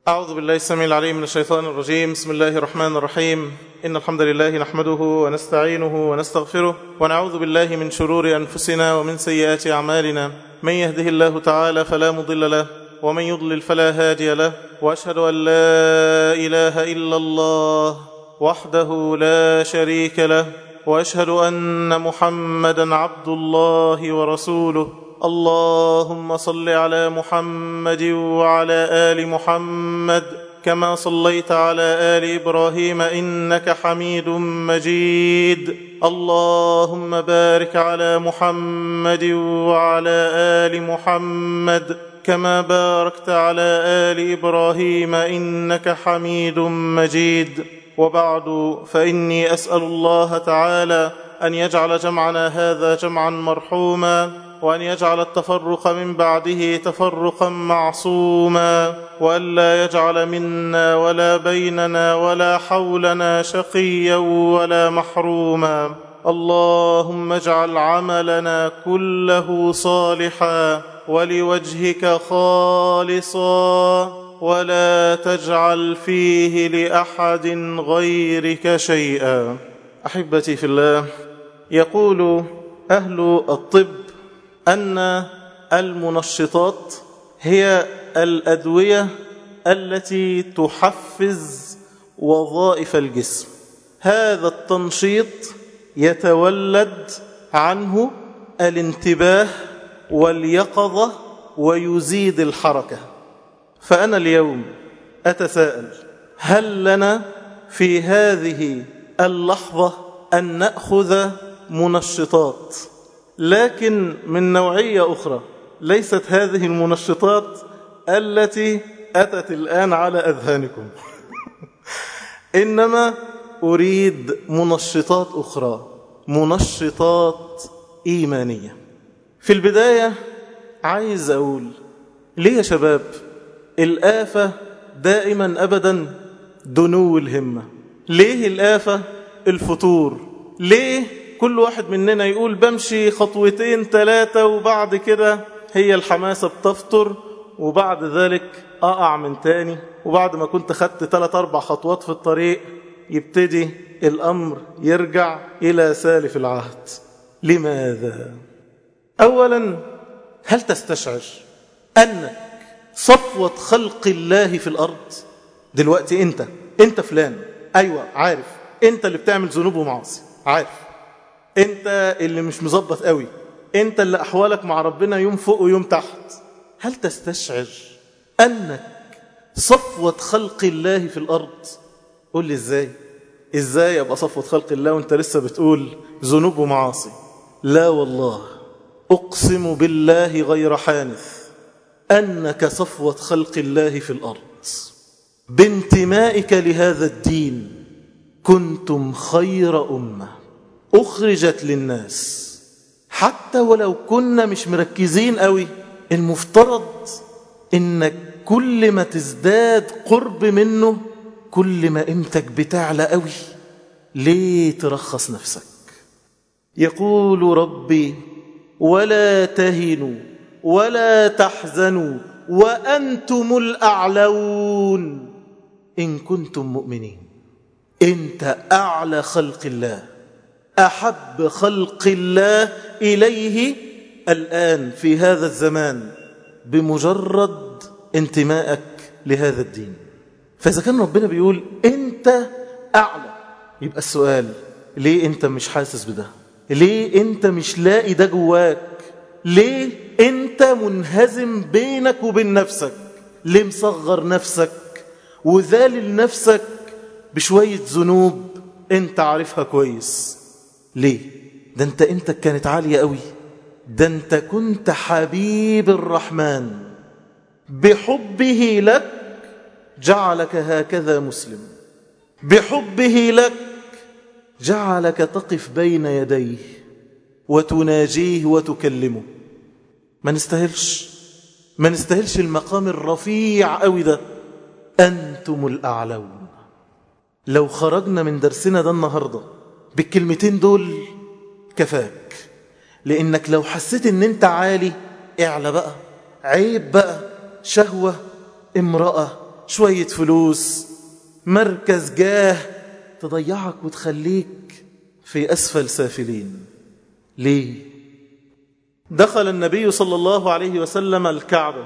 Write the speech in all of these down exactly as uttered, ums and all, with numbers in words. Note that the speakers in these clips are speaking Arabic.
أعوذ بالله السميع العليم من الشيطان الرجيم. بسم الله الرحمن الرحيم. إن الحمد لله نحمده ونستعينه ونستغفره ونعوذ بالله من شرور أنفسنا ومن سيئات أعمالنا. من يهده الله تعالى فلا مضل له ومن يضلل فلا هادي له، وأشهد أن لا إله إلا الله وحده لا شريك له، وأشهد أن محمدا عبد الله ورسوله. اللهم صل على محمد وعلى آل محمد كما صليت على آل إبراهيم إنك حميد مجيد. اللهم بارك على محمد وعلى آل محمد كما باركت على آل إبراهيم إنك حميد مجيد. وبعد، فإني أسأل الله تعالى أن يجعل جمعنا هذا جمعا مرحوما، وأن يجعل التفرق من بعده تفرقا معصوما، وأن لا يجعل منا ولا بيننا ولا حولنا شقيا ولا محروما. اللهم اجعل عملنا كله صالحا ولوجهك خالصا، ولا تجعل فيه لأحد غيرك شيئا. أحبتي في الله، يقول أهل الطب أن المنشطات هي الأدوية التي تحفز وظائف الجسم. هذا التنشيط يتولد عنه الانتباه واليقظة ويزيد الحركة. فأنا اليوم أتساءل، هل لنا في هذه اللحظة أن نأخذ منشطات، لكن من نوعية أخرى، ليست هذه المنشطات التي أتت الآن على أذهانكم إنما أريد منشطات أخرى، منشطات إيمانية. في البداية عايز أقول ليه يا شباب الآفة دائما أبدا دنو الهمة؟ ليه الآفة الفتور؟ ليه كل واحد مننا يقول بمشي خطوتين ثلاثة وبعد كده هي الحماسة بتفتر، وبعد ذلك أقع من تاني، وبعد ما كنت خدت ثلاث أربع خطوات في الطريق يبتدي الأمر يرجع إلى سالف العهد؟ لماذا؟ أولا، هل تستشعر أنك صفوة خلق الله في الأرض؟ دلوقتي أنت أنت فلان، أيوة عارف، أنت اللي بتعمل ذنوب ومعاصي، عارف، أنت اللي مش مظبط قوي، أنت اللي أحوالك مع ربنا يوم فوق ويوم تحت. هل تستشعر أنك صفوة خلق الله في الأرض؟ قول لي إزاي إزاي أبقى صفوة خلق الله وأنت لسه بتقول ذنوب ومعاصي؟ لا والله، أقسم بالله غير حانث أنك صفوة خلق الله في الأرض بانتمائك لهذا الدين. كنتم خير أمة أخرجت للناس. حتى ولو كنا مش مركزين قوي، المفترض إنك كل ما تزداد قرب منه كل ما قيمتك بتعلى قوي. ليه ترخص نفسك؟ يقول ربي ولا تهنوا ولا تحزنوا وأنتم الأعلون إن كنتم مؤمنين. أنت أعلى خلق الله، أحب خلق الله إليه الآن في هذا الزمان بمجرد انتمائك لهذا الدين. فإذا كان ربنا بيقول أنت أعلى، يبقى السؤال ليه أنت مش حاسس بده؟ ليه أنت مش لاقي ده جواك؟ ليه أنت منهزم بينك وبين نفسك؟ ليه مصغر نفسك وذالل نفسك بشوية ذنوب أنت عارفها كويس؟ ليه؟ ده أنت أنت كانت عالية قوي، ده أنت كنت حبيب الرحمن، بحبه لك جعلك هكذا مسلم، بحبه لك جعلك تقف بين يديه وتناجيه وتكلمه. ما نستاهلش ما نستاهلش المقام الرفيع قوي ده. أنتم الأعلون. لو خرجنا من درسنا ده النهاردة بالكلمتين دول كفاك، لأنك لو حسيت ان انت عالي اعلى بقى، عيب بقى، شهوة، امرأة، شوية فلوس، مركز، جاه، تضيعك وتخليك في أسفل سافلين. ليه؟ دخل النبي صلى الله عليه وسلم الكعبة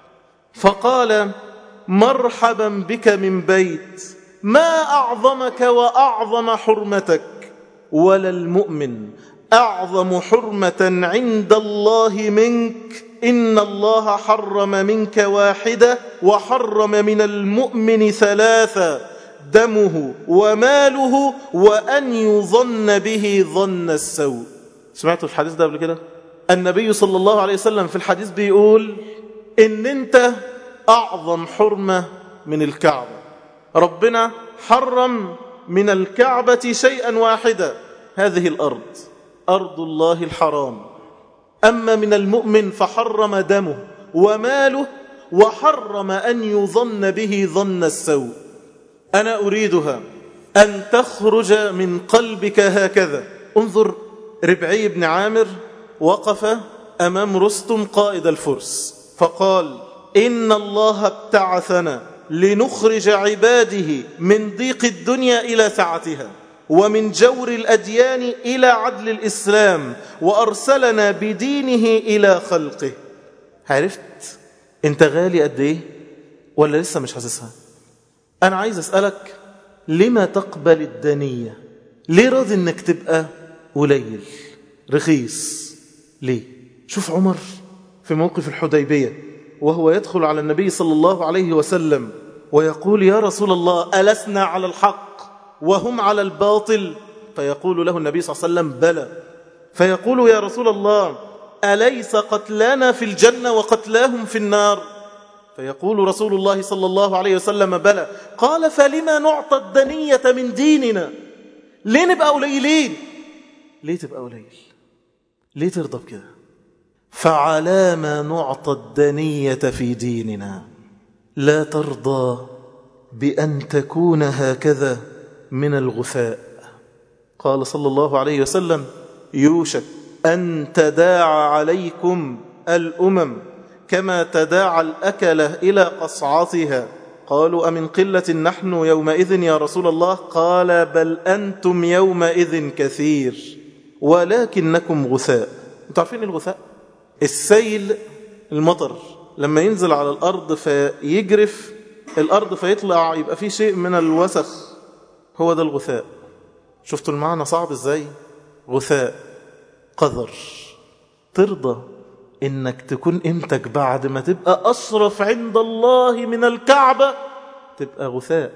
فقال: مرحبا بك من بيت ما أعظمك وأعظم حرمتك، ولا المؤمن أعظم حرمة عند الله منك، إن الله حرم منك واحدة وحرم من المؤمن ثلاثة: دمه وماله وأن يظن به ظن السوء. سمعتوا الحديث ده قبل كده؟ النبي صلى الله عليه وسلم في الحديث بيقول إن أنت أعظم حرمة من الكعبة. ربنا حرم من الكعبة شيئا واحدا، هذه الأرض أرض الله الحرام. أما من المؤمن فحرم دمه وماله وحرم أن يظن به ظن السوء. أنا أريدها أن تخرج من قلبك هكذا. انظر ربعي بن عامر وقف أمام رستم قائد الفرس فقال: إن الله ابتعثنا لنخرج عباده من ضيق الدنيا إلى سعتها، ومن جور الأديان إلى عدل الإسلام، وأرسلنا بدينه إلى خلقه. عرفت أنت غالي قد إيه ولا لسه مش حاسسها؟ أنا عايز أسألك: لما تقبل الدنية؟ ليه راضي أنك تبقى قليل رخيص؟ ليه؟ شوف عمر في موقف الحديبية وهو يدخل على النبي صلى الله عليه وسلم ويقول: يا رسول الله، ألسنا على الحق وهم على الباطل؟ فيقول له النبي صلى الله عليه وسلم: بلى. فيقول: يا رسول الله، أليس قتلانا في الجنة وقتلاهم في النار؟ فيقول رسول الله صلى الله عليه وسلم: بلى. قال: فلما نعطى الدنية من ديننا؟ ليه نبقى قليلين؟ ليه تبقى قليل؟ ليه ترضى بكده؟ فعلى ما نعطى الدنية في ديننا؟ لا ترضى بأن تكون هكذا من الغثاء. قال صلى الله عليه وسلم: يوشك أن تداعى عليكم الأمم كما تداعى الأكلة إلى قصعتها. قالوا: أمن قلة نحن يومئذ يا رسول الله؟ قال: بل أنتم يومئذ كثير ولكنكم غثاء. أنتم عارفين الغثاء؟ السيل، المطر لما ينزل على الأرض فيجرف الأرض فيطلع يبقى فيه شيء من الوسخ، هو ده الغثاء. شفتوا المعنى صعب ازاي؟ غثاء، قذر. ترضى انك تكون قيمتك بعد ما تبقى أشرف عند الله من الكعبة تبقى غثاء؟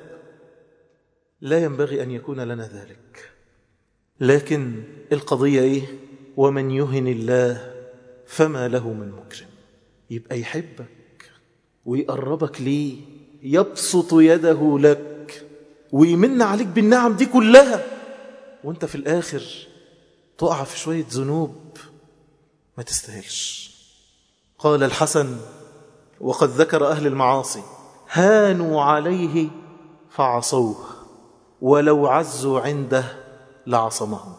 لا ينبغي أن يكون لنا ذلك. لكن القضية ايه؟ ومن يهن الله فما له من مكرم. يبقى يحبك ويقربك ليه، يبسط يده لك ويمن عليك بالنعم دي كلها، وانت في الآخر تقع في شوية ذنوب ما تستاهلش. قال الحسن وقد ذكر أهل المعاصي: هانوا عليه فعصوه ولو عزوا عنده لعصمهم.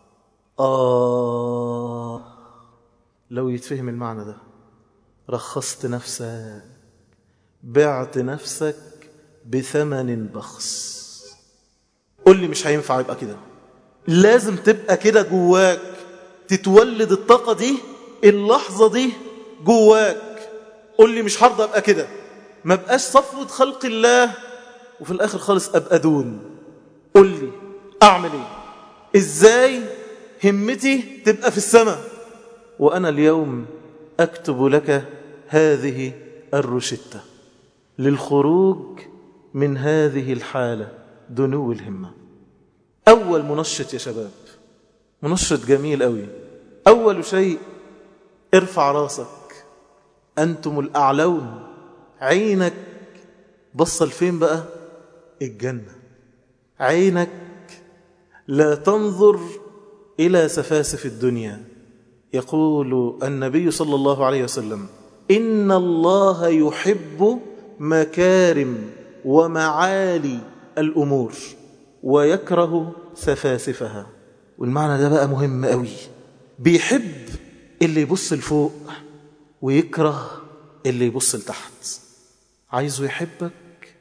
آه لو يتفهم المعنى ده. رخصت نفسك، بعت نفسك بثمن بخس. قل لي مش هينفع يبقى كده؟ لازم تبقى كده جواك، تتولد الطاقة دي اللحظة دي جواك. قل لي مش هرضى ابقى كده، ما بقاش صفوة خلق الله وفي الآخر خالص أبقى دون. قل لي أعمل إيه؟ إزاي همتي تبقى في السماء؟ وأنا اليوم أكتب لك هذه الروشتة للخروج من هذه الحالة، دنو الهمة. أول منشط يا شباب، منشط جميل قوي. أول شيء ارفع راسك، أنتم الأعلون. عينك بصل فين بقى؟ الجنة. عينك لا تنظر إلى سفاسف الدنيا. يقول النبي صلى الله عليه وسلم: إن الله يحب مكارم ومعالي الأمور ويكره سفاسفها. والمعنى ده بقى مهم قوي. بيحب اللي يبص لفوق ويكره اللي يبص لتحت. عايزه يحبك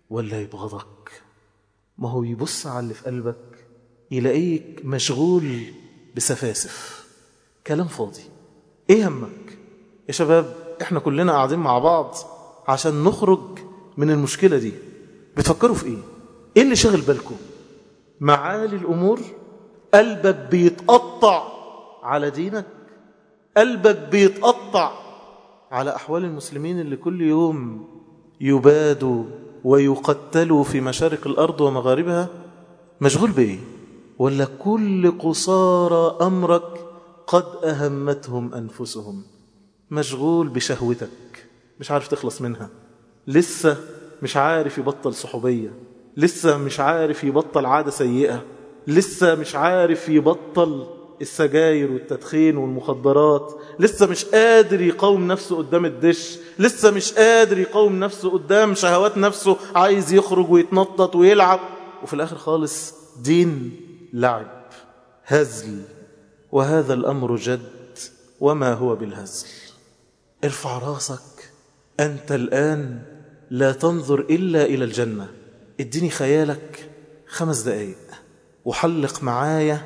ولا يبغضك؟ ما هو يبص على اللي في قلبك يلاقيك مشغول بسفاسف كلام فاضي. ايه همك يا شباب؟ احنا كلنا قاعدين مع بعض عشان نخرج من المشكلة دي. بتفكروا في ايه؟ ايه اللي شغل بالكم؟ معالي الامور؟ قلبك بيتقطع على دينك؟ قلبك بيتقطع على احوال المسلمين اللي كل يوم يبادوا ويقتلوا في مشارق الارض ومغاربها؟ مشغول بايه؟ ولا كل قصارى امرك قد اهمتهم انفسهم؟ مشغول بشهوتك مش عارف تخلص منها، لسه مش عارف يبطل صحوبية، لسه مش عارف يبطل عادة سيئة، لسه مش عارف يبطل السجاير والتدخين والمخدرات، لسه مش قادر يقاوم نفسه قدام الدش، لسه مش قادر يقاوم نفسه قدام شهوات نفسه، عايز يخرج ويتنطط ويلعب، وفي الآخر خالص دين لعب هزل. وهذا الأمر جد وما هو بالهزل. ارفع راسك، أنت الآن لا تنظر إلا إلى الجنة. اديني خيالك خمس دقايق وحلق معايا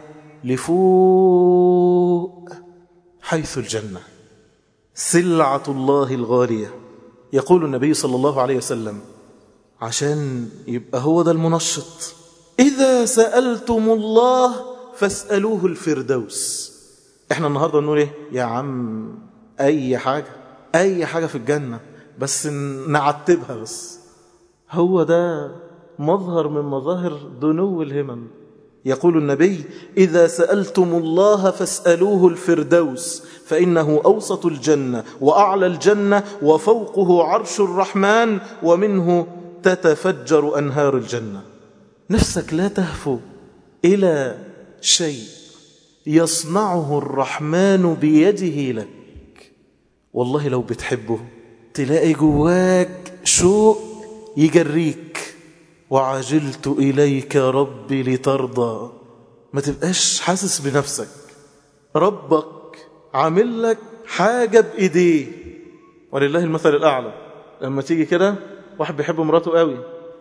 لفوق حيث الجنة، سلعة الله الغالية. يقول النبي صلى الله عليه وسلم عشان يبقى هو ده المنشط: إذا سألتم الله فاسألوه الفردوس. احنا النهاردة نقول ايه يا عم؟ أي حاجة، أي حاجة في الجنة بس نعتبها. بس هو ده مظهر من مظاهر دنو الهمم. يقول النبي: إذا سألتم الله فاسألوه الفردوس فإنه أوسط الجنة وأعلى الجنة وفوقه عرش الرحمن ومنه تتفجر أنهار الجنة. نفسك لا تهفو إلى شيء يصنعه الرحمن بيده لك. والله لو بتحبه تلاقي جواك شوق يجريك: وعجلت إليك ربي لترضى. ما تبقاش حاسس بنفسك، ربك عامل لك حاجة بإيديه. ولله المثل الأعلى. لما تيجي كده واحد بيحب مراته قوي،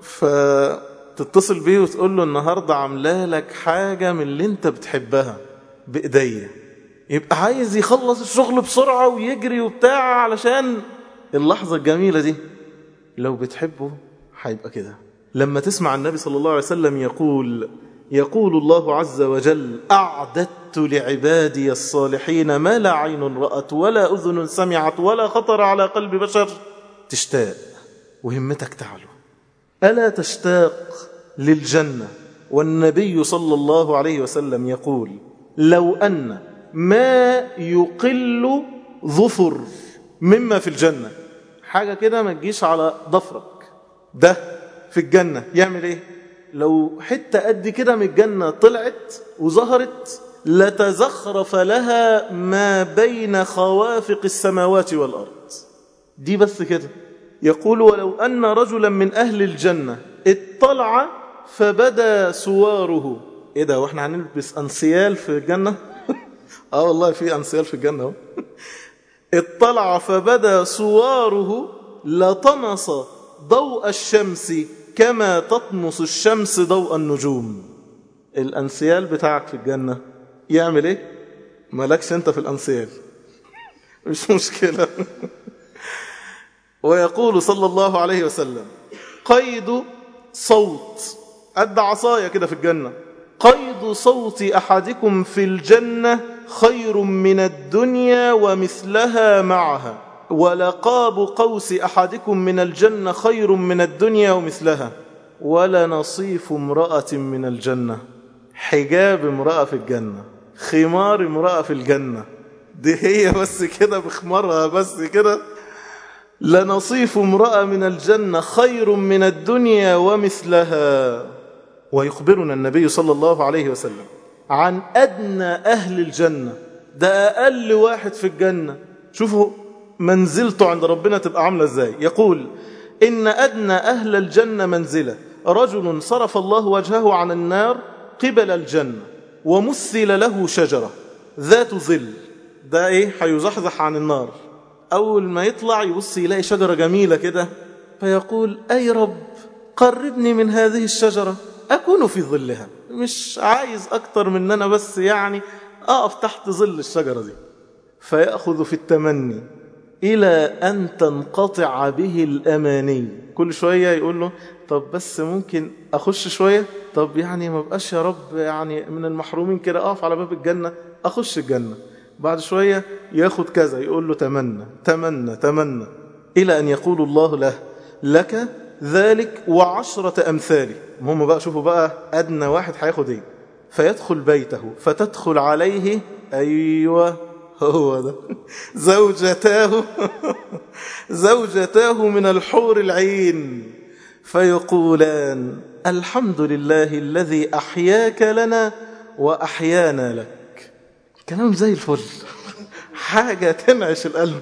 فتتصل بيه وتقول له: النهاردة عامله لك حاجة من اللي انت بتحبها بإيديه. يبقى عايز يخلص الشغل بسرعة ويجري وبتاع علشان اللحظة الجميلة دي. لو بتحبه هيبقى كده. لما تسمع النبي صلى الله عليه وسلم يقول يقول الله عز وجل: أعددت لعبادي الصالحين ما لا عين رأت ولا أذن سمعت ولا خطر على قلب بشر، تشتاق وهمتك تعلو. ألا تشتاق للجنة؟ والنبي صلى الله عليه وسلم يقول: لو أن ما يقل ظفر مما في الجنة، حاجة كده ما تجيش على ضفرك، ده في الجنة يعمل ايه؟ لو حتة قد كده من الجنة طلعت وظهرت لتزخرف لها ما بين خوافق السماوات والأرض. دي بس كده. يقول: ولو أن رجلا من أهل الجنة اطلع فبدا سواره. ايه ده؟ واحنا هنلبس أنسيال في الجنة؟ اه والله في أنسيال في الجنة. اطلع فبدا سواره لطمس ضوء الشمس كما تطمس الشمس ضوء النجوم. الأنسيال بتاعك في الجنة يعمل ايه؟ مالكش انت في الأنسيال، مش مشكلة. ويقول صلى الله عليه وسلم: قيد صوت، قد عصايا كده في الجنة، قيد صوت أحدكم في الجنة خير من الدنيا ومثلها معها، ولقاب قوس أحدكم من الجنة خير من الدنيا ومثلها، ولنصيف امرأة من الجنة، حجاب امرأة في الجنة، خمار امرأة في الجنة. دي هي بس كده بخمارها بس كده. لنصيف امرأة من الجنة خير من الدنيا ومثلها. ويخبرنا النبي صلى الله عليه وسلم عن أدنى أهل الجنة، ده أقل واحد في الجنة. شوفوا منزلته عند ربنا تبقى عاملة ازاي. يقول: إن أدنى أهل الجنة منزلة رجل صرف الله وجهه عن النار قبل الجنة ومثل له شجرة ذات ظل. ده ايه؟ هيزحزح عن النار. أول ما يطلع يبص يلاقي شجرة جميلة كده، فيقول: أي رب قربني من هذه الشجرة أكون في ظلها، مش عايز أكتر من أنا بس يعني أقف تحت ظل الشجرة دي. فيأخذ في التمني إلى أن تنقطع به الأماني. كل شوية يقول له طب بس ممكن أخش شوية، طب يعني ما بقاش يا رب يعني من المحرومين كده، أقف على باب الجنة أخش الجنة. بعد شوية ياخد كذا، يقول له تمنى تمنى تمنى، إلى أن يقول الله له لك ذلك وعشرة أمثاله. هم بقى شوفوا بقى أدنى واحد هياخد إيه. فيدخل بيته فتدخل عليه، أيوة هو ده، زوجتاه زوجتاه من الحور العين، فيقولان الحمد لله الذي أحياك لنا وأحيانا لك. كلام زي الفل، حاجة تنعش القلب.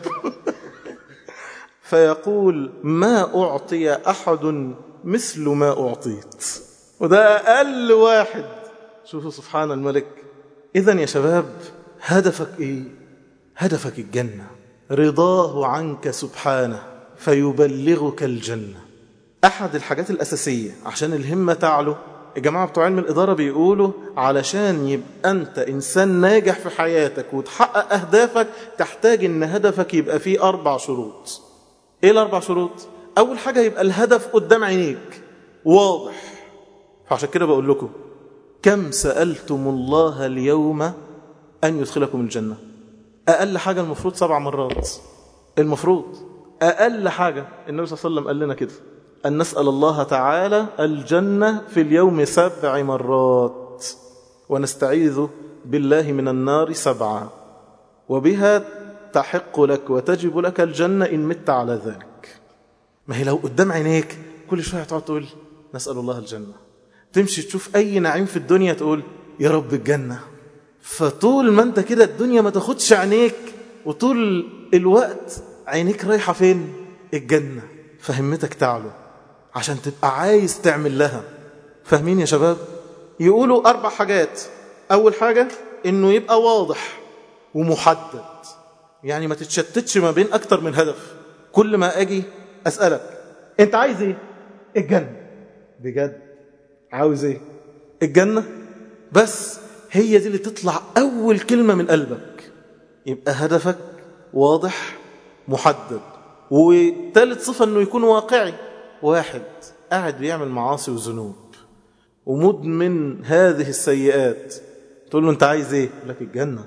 فيقول ما أعطي أحد مثل ما أعطيت، وده أقل واحد. شوفوا سبحان الملك. إذن يا شباب هدفك إيه؟ هدفك الجنة، رضاه عنك سبحانه فيبلغك الجنة. أحد الحاجات الأساسية عشان الهمة تعلو، الجماعة بتوع علم الإدارة بيقولوا علشان يبقى أنت إنسان ناجح في حياتك وتحقق أهدافك، تحتاج إن هدفك يبقى فيه أربع شروط. إيه الأربع شروط؟ أول حاجة يبقى الهدف قدام عينيك واضح. فعشان كده بقول لكم كم سألتم الله اليوم أن يدخلكم الجنة؟ أقل حاجة المفروض سبع مرات. المفروض أقل حاجة النبي صلى الله عليه وسلم قال لنا كده، أن نسأل الله تعالى الجنة في اليوم سبع مرات، ونستعيذ بالله من النار سبعة، وبها تحق لك وتجب لك الجنة إن مت على ذلك. ما هي لو قدام عينيك كل شوية تقعد تقول نسأل الله الجنة، تمشي تشوف أي نعيم في الدنيا تقول يا رب الجنة. فطول ما أنت كده الدنيا ما تاخدش عينيك، وطول الوقت عينيك رايحة فين؟ الجنة. فهمتك تعلو عشان تبقى عايز تعمل لها. فاهمين يا شباب؟ يقولوا أربع حاجات. أول حاجة إنه يبقى واضح ومحدد، يعني ما تتشتتش ما بين أكتر من هدف. كل ما أجي أسألك أنت عايز إيه؟ الجنة. بجد عاوز إيه؟ الجنة بس. هي دي اللي تطلع أول كلمة من قلبك، يبقى هدفك واضح محدد. وثالث صفة أنه يكون واقعي. واحد قاعد بيعمل معاصي وذنوب ومدمن هذه السيئات، تقول له أنت عايز إيه؟ لك الجنة.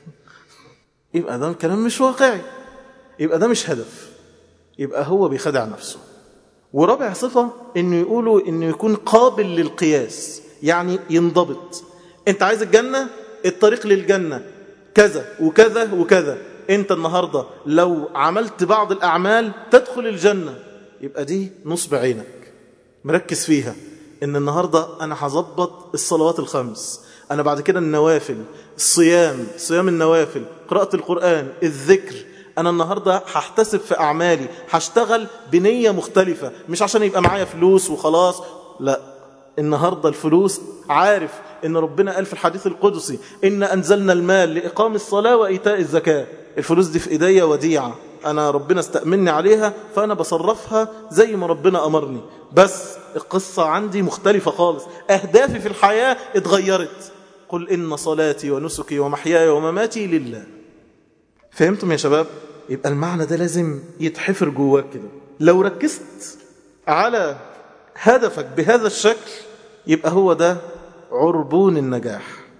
يبقى ده الكلام مش واقعي، يبقى ده مش هدف، يبقى هو بيخدع نفسه. ورابع صفة أنه يقولوا أنه يكون قابل للقياس، يعني ينضبط. أنت عايز الجنة، الطريق للجنة كذا وكذا وكذا. أنت النهاردة لو عملت بعض الأعمال تدخل الجنة، يبقى دي نصب عينك مركز فيها. إن النهاردة أنا هظبط الصلوات الخمس، أنا بعد كده النوافل، الصيام، صيام النوافل، قراءة القرآن، الذكر. أنا النهاردة هحتسب في أعمالي، هشتغل بنية مختلفة، مش عشان يبقى معايا فلوس وخلاص. لا، النهاردة الفلوس عارف إن ربنا قال في الحديث القدسي إن أنزلنا المال لإقام الصلاة وإيتاء الزكاة. الفلوس دي في إيديا وديعة، أنا ربنا استأمني عليها، فأنا بصرفها زي ما ربنا أمرني. بس القصة عندي مختلفة خالص، أهدافي في الحياة اتغيرت. قل إن صلاتي ونسكي ومحياي ومماتي لله. فهمتم يا شباب؟ يبقى المعنى ده لازم يتحفر جواك كده. لو ركزت على هدفك بهذا الشكل يبقى هو ده عربون النجاح.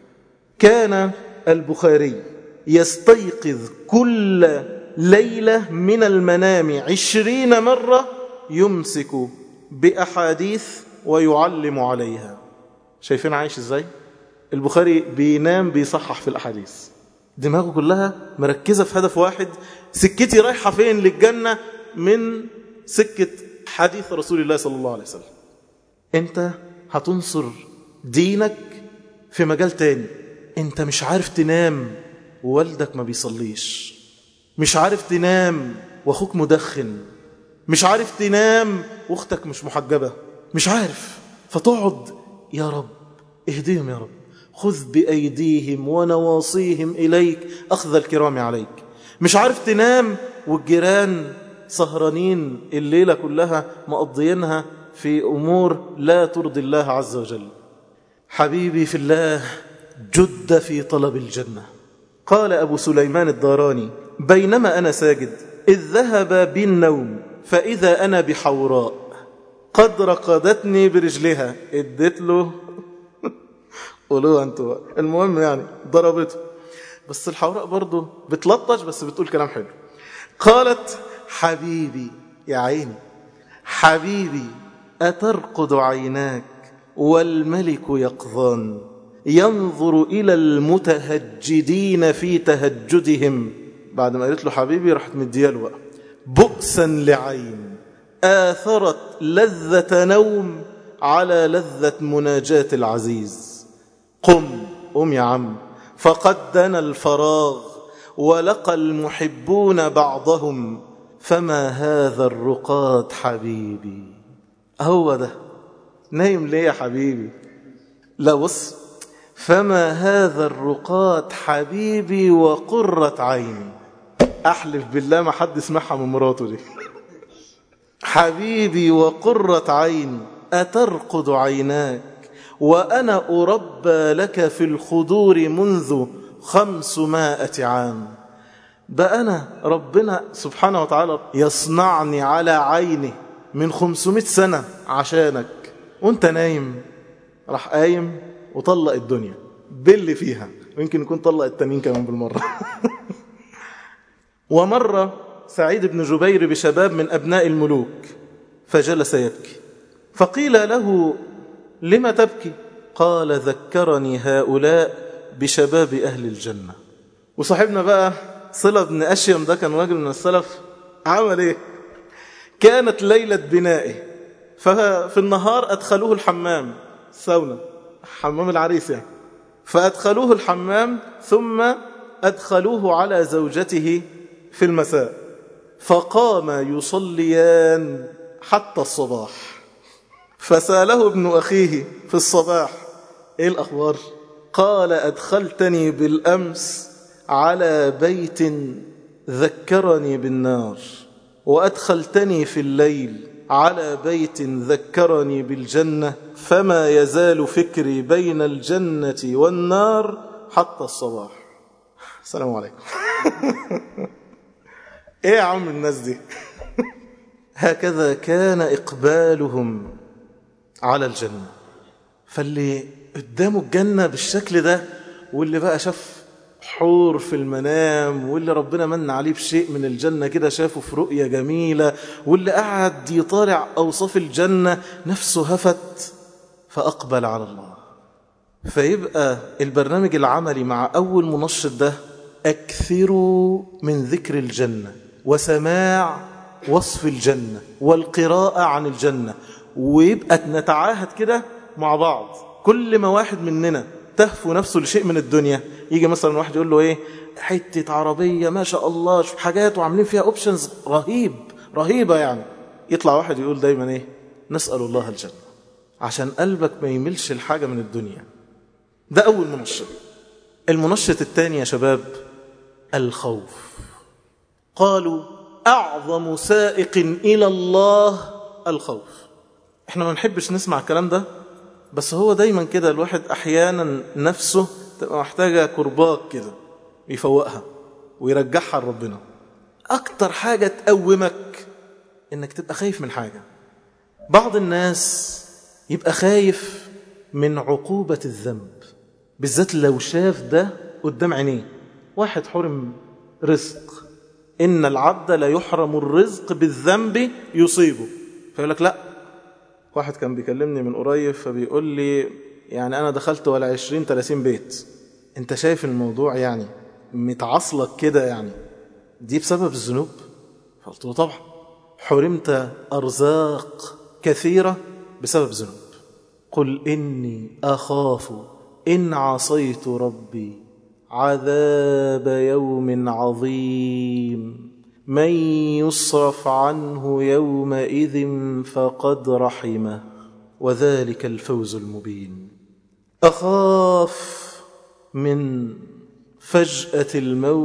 كان البخاري يستيقظ كل ليلة من المنام عشرين مرة يمسك بأحاديث ويعلم عليها. شايفين عايش ازاي؟ البخاري بينام بيصحح في الأحاديث، دماغه كلها مركزة في هدف واحد. سكتي رايحة فين للجنة؟ من سكة حديث رسول الله صلى الله عليه وسلم. انت هتنصر دينك في مجال تاني. انت مش عارف تنام ووالدك ما بيصليش، مش عارف تنام واخوك مدخن، مش عارف تنام واختك مش محجبة، مش عارف. فتقعد يا رب اهديهم يا رب، خذ بأيديهم ونواصيهم إليك أخذ الكرام عليك. مش عارف تنام والجيران سهرانين الليلة كلها مقضيينها في أمور لا ترضي الله عز وجل. حبيبي في الله، جد في طلب الجنة. قال أبو سليمان الداراني: بينما أنا ساجد إذ ذهب بي النوم فإذا أنا بحوراء قد رقدتني برجلها. اديت له قولوها أنتوا. المهم يعني ضربته، بس الحوراء برضو بتلطش بس بتقول كلام حلو. قالت: حبيبي، يا عيني حبيبي، أترقد عيناك والملك يقظان ينظر إلى المتهجدين في تهجدهم. بعد ما قالت له حبيبي راحت مدياله بقى: بؤسا لعين آثرت لذة نوم على لذة مناجاة العزيز. قم قم يا عم، فقد دنا الفراغ ولقى المحبون بعضهم، فما هذا الرقاد حبيبي. هو ده نايم ليه يا حبيبي؟ لا بص، فما هذا الرقاد حبيبي وقرة عيني. أحلف بالله ما حد سمعها من مراته دي. حبيبي وقرة عيني أترقد عيناك وأنا أربى لك في الخدور منذ خمسمائة عام. بقى أنا ربنا سبحانه وتعالى يصنعني على عينه من خمسمائة سنة عشانك، وانت نايم. راح قايم وطلق الدنيا باللي فيها، ويمكن يكون طلق التانيين كمان بالمرة. ومر سعيد بن جبير بشباب من أبناء الملوك فجلس يبكي، فقيل له: لما تبكي؟ قال: ذكرني هؤلاء بشباب أهل الجنة. وصاحبنا بقى صلة بن أشيم ده كان راجل من السلف. عمل ايه؟ كانت ليلة بنائه، ففي النهار أدخلوه الحمام، ساونا، حمام العريس يعني، فأدخلوه الحمام ثم أدخلوه على زوجته في المساء، فقام يصليان حتى الصباح. فسأله ابن أخيه في الصباح: إيه الأخبار؟ قال: أدخلتني بالأمس على بيت ذكرني بالنار، وأدخلتني في الليل على بيت ذكرني بالجنة، فما يزال فكري بين الجنة والنار حتى الصباح. السلام عليكم. ايه يا عم الناس دي؟ هكذا كان إقبالهم على الجنة. فاللي قدامه الجنة بالشكل ده، واللي بقى شاف حور في المنام، واللي ربنا من عليه بشيء من الجنة كده شافه في رؤية جميلة، واللي قعد يطالع أوصاف الجنة نفسه هفت فأقبل على الله. فيبقى البرنامج العملي مع أول منشط ده: أكثروا من ذكر الجنة وسماع وصف الجنة والقراءة عن الجنة. ويبقى نتعاهد كده مع بعض، كل ما واحد مننا تهفو نفسه لشيء من الدنيا، يجي مثلا واحد يقول له ايه، حتة عربية ما شاء الله، شوف حاجات وعاملين فيها اوبشنز رهيب رهيبة يعني، يطلع واحد يقول دايما ايه، نسأل الله الجنة، عشان قلبك ما يملش الحاجة من الدنيا. ده أول منشط. المنشط الثاني يا شباب: الخوف. قالوا: أعظم سائق إلى الله الخوف. احنا ما نحبش نسمع الكلام ده، بس هو دايما كده الواحد أحيانا نفسه تبقى محتاجة كرباك كده يفوقها ويرجعها لربنا. أكتر حاجة تقومك إنك تبقى خايف من حاجة. بعض الناس يبقى خايف من عقوبة الذنب، بالذات لو شاف ده قدام عينيه. واحد حرم رزق، إن العبد لا يحرم الرزق بالذنب يصيبه، فيقول لك لا. واحد كان بيكلمني من قريب فبيقول لي يعني أنا دخلت ولا عشرين ثلاثين بيت، أنت شايف الموضوع يعني متعصلك كده يعني دي بسبب الذنوب؟ فقلت له طبعا، حرمت أرزاق كثيرة بسبب ذنوب. قل إني أخاف إن عصيت ربي عذاب يوم عظيم من يصرف عنه يومئذ فقد رحمه وذلك الفوز المبين. أخاف من فجأة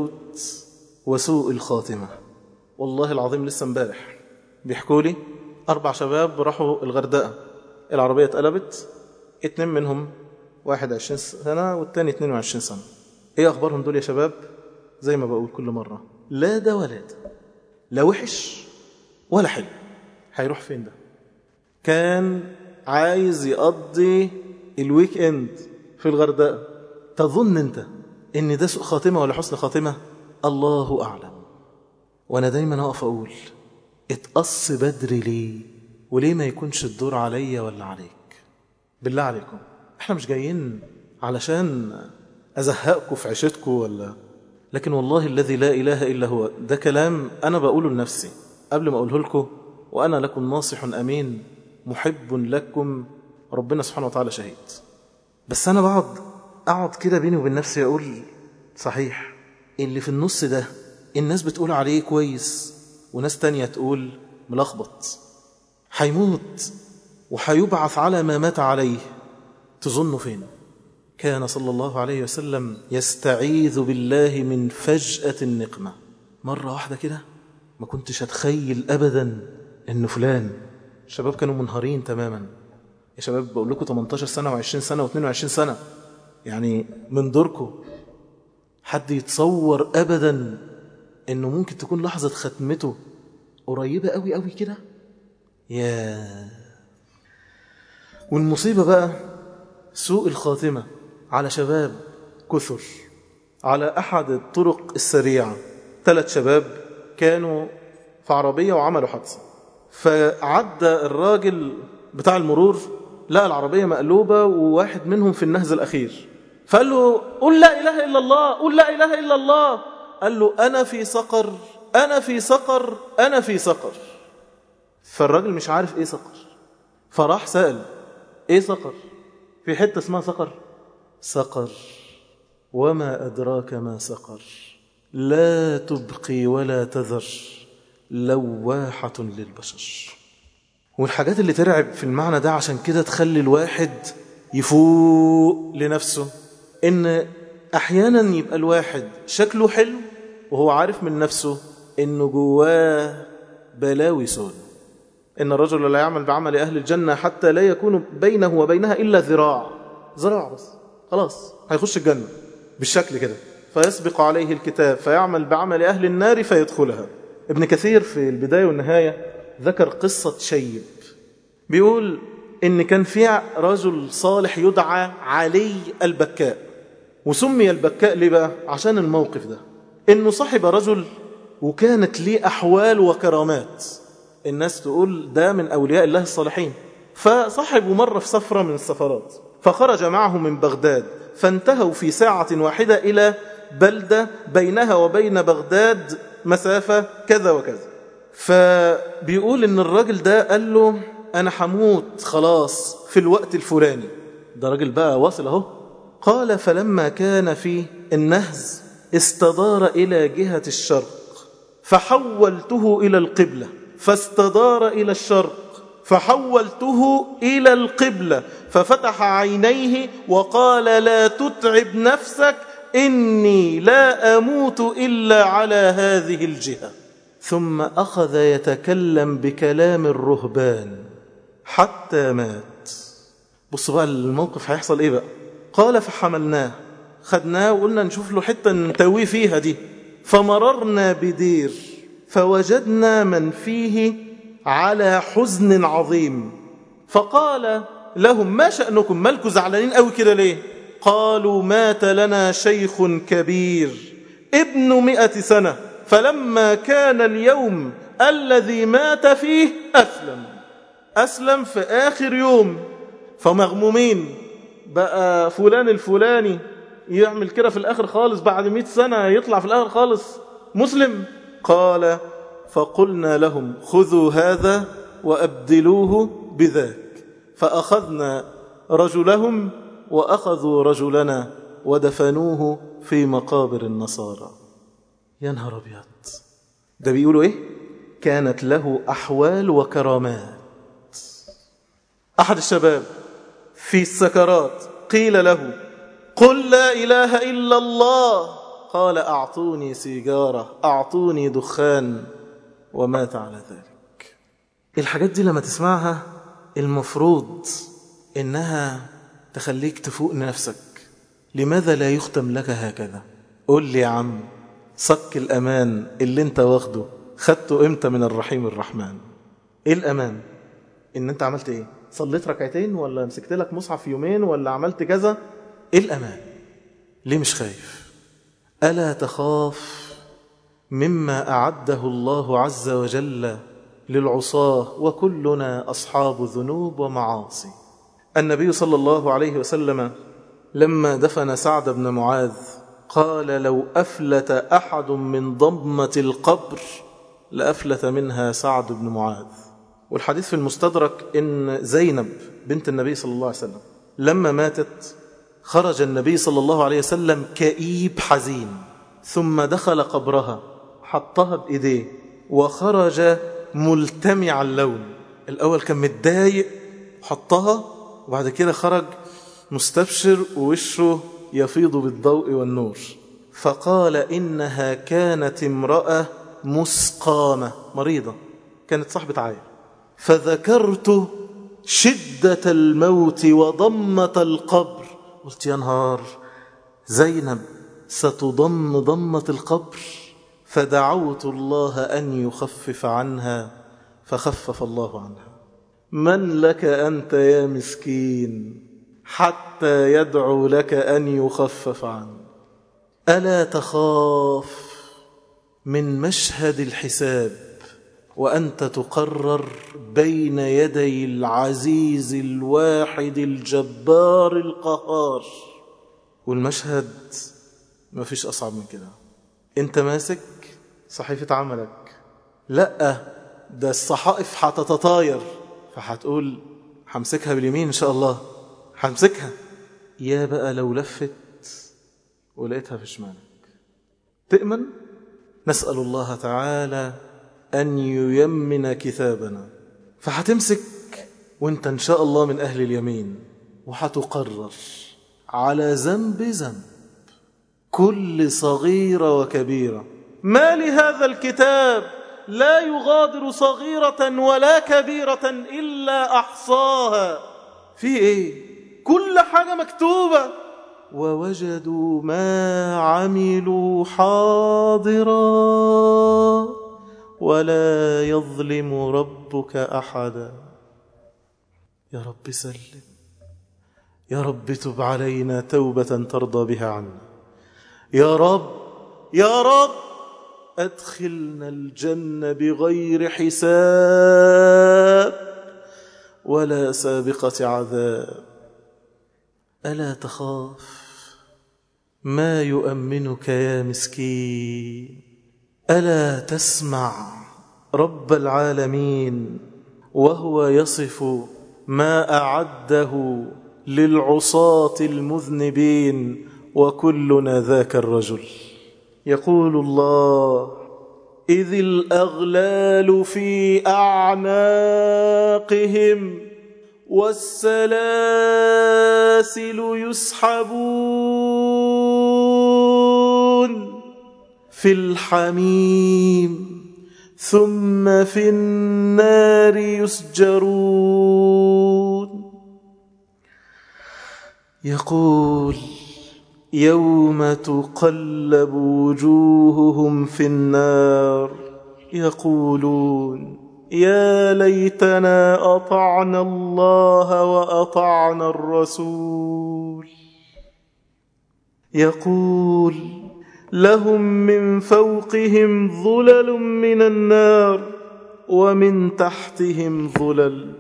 الموت وسوء الخاتمة. والله العظيم لسه امبارح بيحكوا لي أربع شباب راحوا الغردقة، العربية اتقلبت، اتنين منهم واحد عشرين سنة والتاني اتنين وعشرين سنة. ايه أخبارهم دول يا شباب؟ زي ما بقول كل مرة، لا ده ولا ده، لا وحش ولا حلو. هيروح فين ده؟ كان عايز يقضي الويك اند في الغردقة. تظن انت ان ده سوء خاتمة ولا حسن خاتمة؟ الله أعلم. وانا دايما اقف اقول اتقص بدري ليه؟ وليه ما يكونش الدور عليا ولا عليك؟ بالله عليكم، احنا مش جايين علشان ازهقكم في عيشتكم ولا، لكن والله الذي لا اله الا هو، ده كلام انا بقوله لنفسي قبل ما اقوله لكم، وانا لكم ناصح امين محب لكم، ربنا سبحانه وتعالى شهيد. بس انا بقعد اقعد كده بيني وبين نفسي اقول صحيح اللي في النص ده الناس بتقول عليه كويس وناس تانية تقول ملخبط، هيموت وهيبعث على ما مات عليه، تظنوا فين؟ كان صلى الله عليه وسلم يستعيذ بالله من فجأة النقمة. مرة واحدة كده ما كنتش أتخيل أبدا أنه فلان. الشباب كانوا منهارين تماما يا شباب، بقول لكم ثمانية عشر سنة وعشرين سنة واثنين وعشرين سنة، يعني من دوركم حد يتصور أبدا أنه ممكن تكون لحظة ختمته قريبة قوي قوي كده؟ يا والمصيبة بقى سوء الخاتمة على شباب كثر. على أحد الطرق السريعة ثلاث شباب كانوا في عربية وعملوا حادثة، فعدى الراجل بتاع المرور لقى العربية مقلوبة وواحد منهم في النهز الأخير، فقال له قل لا إله إلا الله، قل لا إله إلا الله. قال له أنا في سقر، أنا في سقر، أنا في سقر. فالراجل مش عارف إيه سقر، فراح سأل إيه سقر؟ في حتة اسمها سقر؟ سقر وما أدراك ما سقر، لا تبقي ولا تذر، لواحة للبشر. والحاجات اللي ترعب في المعنى ده عشان كده تخلي الواحد يفوق لنفسه، إن أحيانا يبقى الواحد شكله حلو وهو عارف من نفسه إنه جواه بلاوي سود. إن الرجل لا يعمل بعمل أهل الجنة حتى لا يكون بينه وبينها إلا ذراع، ذراع بس، خلاص هيخش الجنة بالشكل كده، فيسبق عليه الكتاب فيعمل بعمل أهل النار فيدخلها. ابن كثير في البداية والنهاية ذكر قصة شيب، بيقول إن كان في رجل صالح يدعى علي البكاء، وسمي البكاء ليه بقى؟ عشان الموقف ده، إنه صاحب رجل وكانت ليه أحوال وكرامات، الناس تقول ده من أولياء الله الصالحين. فصاحبه مرة في سفرة من السفرات، فخرج معه من بغداد، فانتهوا في ساعة واحدة إلى بلدة بينها وبين بغداد مسافة كذا وكذا. فبيقول إن الراجل ده قال له أنا حموت خلاص في الوقت الفلاني، ده راجل بقى واصل اهو. قال فلما كان في النهز استدار إلى جهة الشرق فحولته إلى القبلة، فاستدار إلى الشرق فحولته إلى القبلة، ففتح عينيه وقال لا تتعب نفسك إني لا أموت إلا على هذه الجهة. ثم أخذ يتكلم بكلام الرهبان حتى مات. بص بقى الموقف هيحصل إيه بقى. قال فحملناه، خدناه وقلنا نشوف له حتة نتوي فيها دي، فمررنا بدير فوجدنا من فيه على حزن عظيم، فقال لهم ما شأنكم، مالكوا زعلانين قوي كده ليه؟ قالوا مات لنا شيخ كبير ابن مئة سنة، فلما كان اليوم الذي مات فيه أسلم، أسلم في آخر يوم. فمغمومين بقى فلان الفلاني يعمل كده في الآخر خالص، بعد مئة سنة يطلع في الآخر خالص مسلم. قال فقلنا لهم خذوا هذا وأبدلوه بذاك، فأخذنا رجلهم وأخذوا رجلنا ودفنوه في مقابر النصارى. يا نهار أبيض، ده بيقولوا إيه؟ كانت له أحوال وكرامات. أحد الشباب في السكرات قيل له قل لا إله إلا الله، قال أعطوني سيجارة، أعطوني دخان، ومات على ذلك. الحاجات دي لما تسمعها المفروض إنها تخليك تفوق نفسك. لماذا لا يختم لك هكذا؟ قول لي يا عم، صك الأمان اللي انت واخده خدته امتى من الرحيم الرحمن؟ ايه الأمان؟ ان انت عملت ايه؟ صليت ركعتين ولا مسكت لك مصحف يومين ولا عملت كذا؟ ايه الأمان؟ ليه مش خايف؟ ألا تخاف مما أعده الله عز وجل للعصاة وكلنا أصحاب ذنوب ومعاصي. النبي صلى الله عليه وسلم لما دفن سعد بن معاذ قال لو أفلت أحد من ضمة القبر لأفلت منها سعد بن معاذ. والحديث في المستدرك إن زينب بنت النبي صلى الله عليه وسلم لما ماتت خرج النبي صلى الله عليه وسلم كئيب حزين، ثم دخل قبرها حطها بإيديه وخرج ملتمع اللون. الأول كان متضايق حطها، وبعد كده خرج مستبشر ووشه يفيض بالضوء والنور. فقال إنها كانت امرأة مسقامة مريضة، كانت صاحبة عائل. فذكرت شدة الموت وضمة القبر، قلت يا نهار، زينب ستضم ضمة القبر. فدعوت الله أن يخفف عنها فخفف الله عنها. من لك أنت يا مسكين حتى يدعو لك أن يخفف عنه؟ ألا تخاف من مشهد الحساب وأنت تقرر بين يدي العزيز الواحد الجبار القهار؟ والمشهد ما فيش أصعب من كده. أنت ماسك صحيفة عملك، لأ ده الصحائف هتتطاير، فهتقول همسكها باليمين إن شاء الله، همسكها. يا بقى لو لفت ولقيتها في شمالك، تأمن؟ نسأل الله تعالى أن ييمن كتابنا. فهتمسك وانت إن شاء الله من أهل اليمين، وهتقرر على ذنب ذنب كل صغيرة وكبيرة. ما لهذا الكتاب لا يغادر صغيرة ولا كبيرة إلا أحصاها. في إيه؟ كل حاجة مكتوبة. ووجدوا ما عملوا حاضرا ولا يظلم ربك أحدا. يا رب سلم، يا رب تب علينا توبة ترضى بها عنا. يا رب يا رب أدخلنا الجنة بغير حساب ولا سابقة عذاب. ألا تخاف ما يؤمنك يا مسكين؟ ألا تسمع رب العالمين وهو يصف ما أعده للعصاة المذنبين وكلنا ذاك الرجل؟ يقول الله: إذ الأغلال في أعناقهم والسلاسل يسحبون في الحميم ثم في النار يسجرون. يقول: يوم تقلب وجوههم في النار يقولون يا ليتنا أطعنا الله وأطعنا الرسول. يقول: لهم من فوقهم ظلل من النار ومن تحتهم ظلل.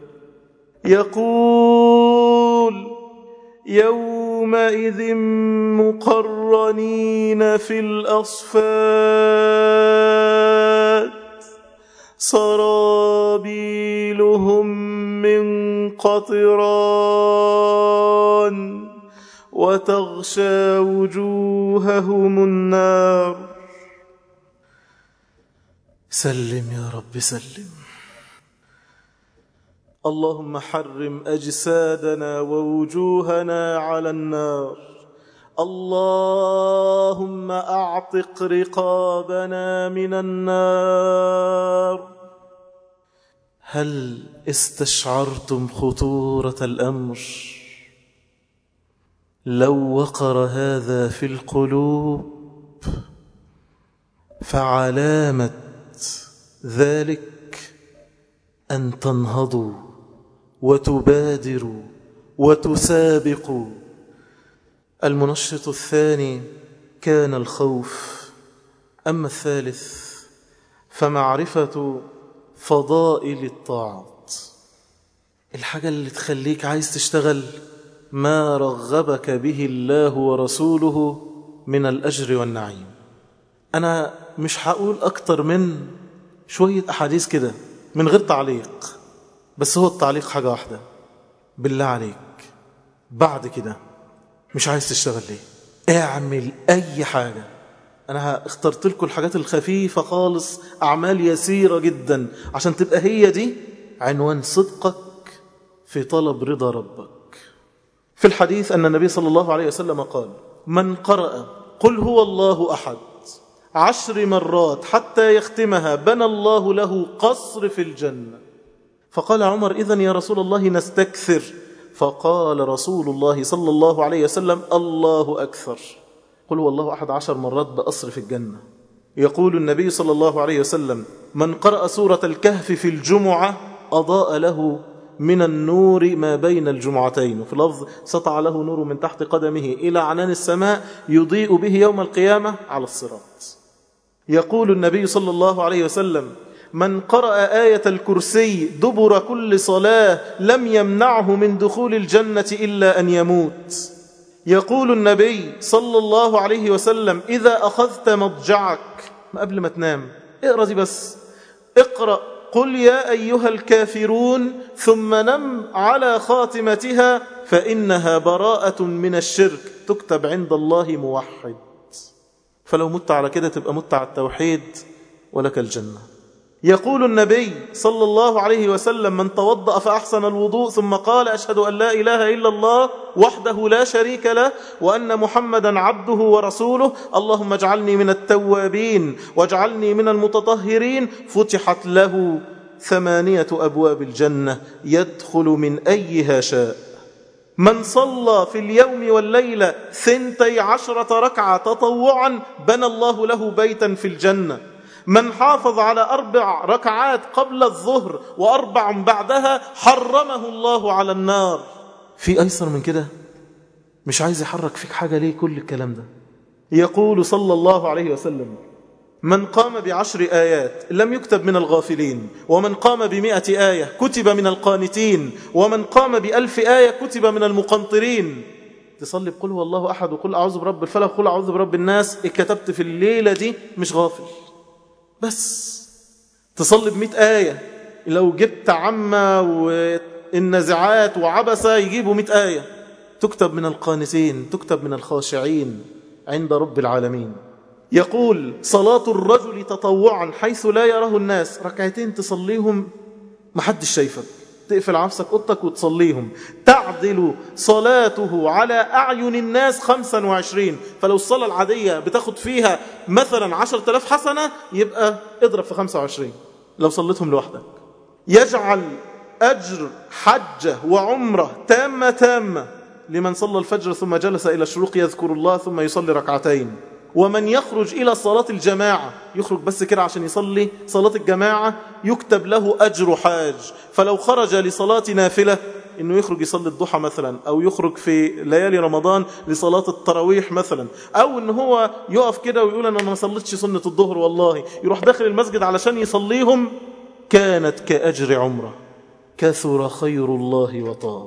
يقول: يومئذ مقرنين في الأصفاد سرابيلهم من قطران وتغشى وجوههم النار. سلم يا رب سلم. اللهم حرم أجسادنا ووجوهنا على النار. اللهم أعتق رقابنا من النار. هل استشعرتم خطورة الأمر؟ لو وقر هذا في القلوب فعلامة ذلك أن تنهضوا وتبادروا وتسابقوا. المنشط الثاني كان الخوف. أما الثالث فمعرفة فضائل الطاعات، الحاجة اللي تخليك عايز تشتغل، ما رغبك به الله ورسوله من الأجر والنعيم. أنا مش هقول أكتر من شوية أحاديث كده من غير تعليق، بس هو التعليق حاجة واحدة، بالله عليك بعد كده مش عايز تشتغل ليه؟ اعمل أي حاجة. أنا اخترت لكم الحاجات الخفيفة خالص، أعمال يسيرة جدا، عشان تبقى هي دي عنوان صدقك في طلب رضا ربك. في الحديث أن النبي صلى الله عليه وسلم قال: من قرأ قل هو الله أحد عشر مرات حتى يختمها بنى الله له قصر في الجنة. فقال عمر: إذن يا رسول الله نستكثر. فقال رسول الله صلى الله عليه وسلم: الله أكثر. قل هو الله أحد عشر مرات بقصر في الجنة. يقول النبي صلى الله عليه وسلم: من قرأ سورة الكهف في الجمعة أضاء له من النور ما بين الجمعتين. وفي لفظ: سطع له نور من تحت قدمه إلى عنان السماء يضيء به يوم القيامة على الصراط. يقول النبي صلى الله عليه وسلم: من قرأ آية الكرسي دبر كل صلاة لم يمنعه من دخول الجنة إلا أن يموت. يقول النبي صلى الله عليه وسلم: إذا أخذت مضجعك، ما قبل ما تنام اقرأ دي بس، اقرأ قل يا أيها الكافرون ثم نم على خاتمتها فإنها براءة من الشرك تكتب عند الله موحد. فلو مت على كده تبقى مت على التوحيد ولك الجنة. يقول النبي صلى الله عليه وسلم: من توضأ فأحسن الوضوء ثم قال: أشهد أن لا إله إلا الله وحده لا شريك له وأن محمدا عبده ورسوله اللهم اجعلني من التوابين واجعلني من المتطهرين، فتحت له ثمانية أبواب الجنة يدخل من أيها شاء. من صلى في اليوم والليلة ثنتي عشرة ركعة تطوعا بنى الله له بيتا في الجنة. من حافظ على أربع ركعات قبل الظهر وأربع بعدها حرمه الله على النار. في أيسر من كده؟ مش عايز يحرك فيك حاجة ليه كل الكلام ده؟ يقول صلى الله عليه وسلم: من قام بعشر آيات لم يكتب من الغافلين، ومن قام بمئة آية كتب من القانتين، ومن قام بألف آية كتب من المقنطرين. تصلي بقول هو الله أحد وقل أعوذ برب الفلق وقل أعوذ برب الناس، اتكتبت في الليلة دي مش غافل. بس تصلي بمئة آية، لو جبت عمة والنزعات وعبسة يجيبوا مئة آية، تكتب من القانتين، تكتب من الخاشعين عند رب العالمين. يقول: صلاة الرجل تطوعا حيث لا يراه الناس، ركعتين تصليهم محدش شايفك، تقفل عفسك أوضتك وتصليهم، تعدل صلاته على أعين الناس خمسا وعشرين. فلو الصلاة العادية بتاخد فيها مثلا عشرة آلاف حسنة، يبقى اضرب في خمسة وعشرين لو صليتهم لوحدك. يجعل أجر حجة وعمرة تامة تامة لمن صلى الفجر ثم جلس إلى الشروق يذكر الله ثم يصلي ركعتين. ومن يخرج إلى صلاة الجماعة، يخرج بس كده عشان يصلي صلاة الجماعة، يكتب له أجر حاج. فلو خرج لصلاة نافلة، إنه يخرج يصلي الضحى مثلا، أو يخرج في ليالي رمضان لصلاة التراويح مثلا، أو إن هو يقف كده ويقول أنا ما صليتش سنة الظهر والله، يروح داخل المسجد علشان يصليهم، كانت كأجر عمره، كثر خير الله وطاب.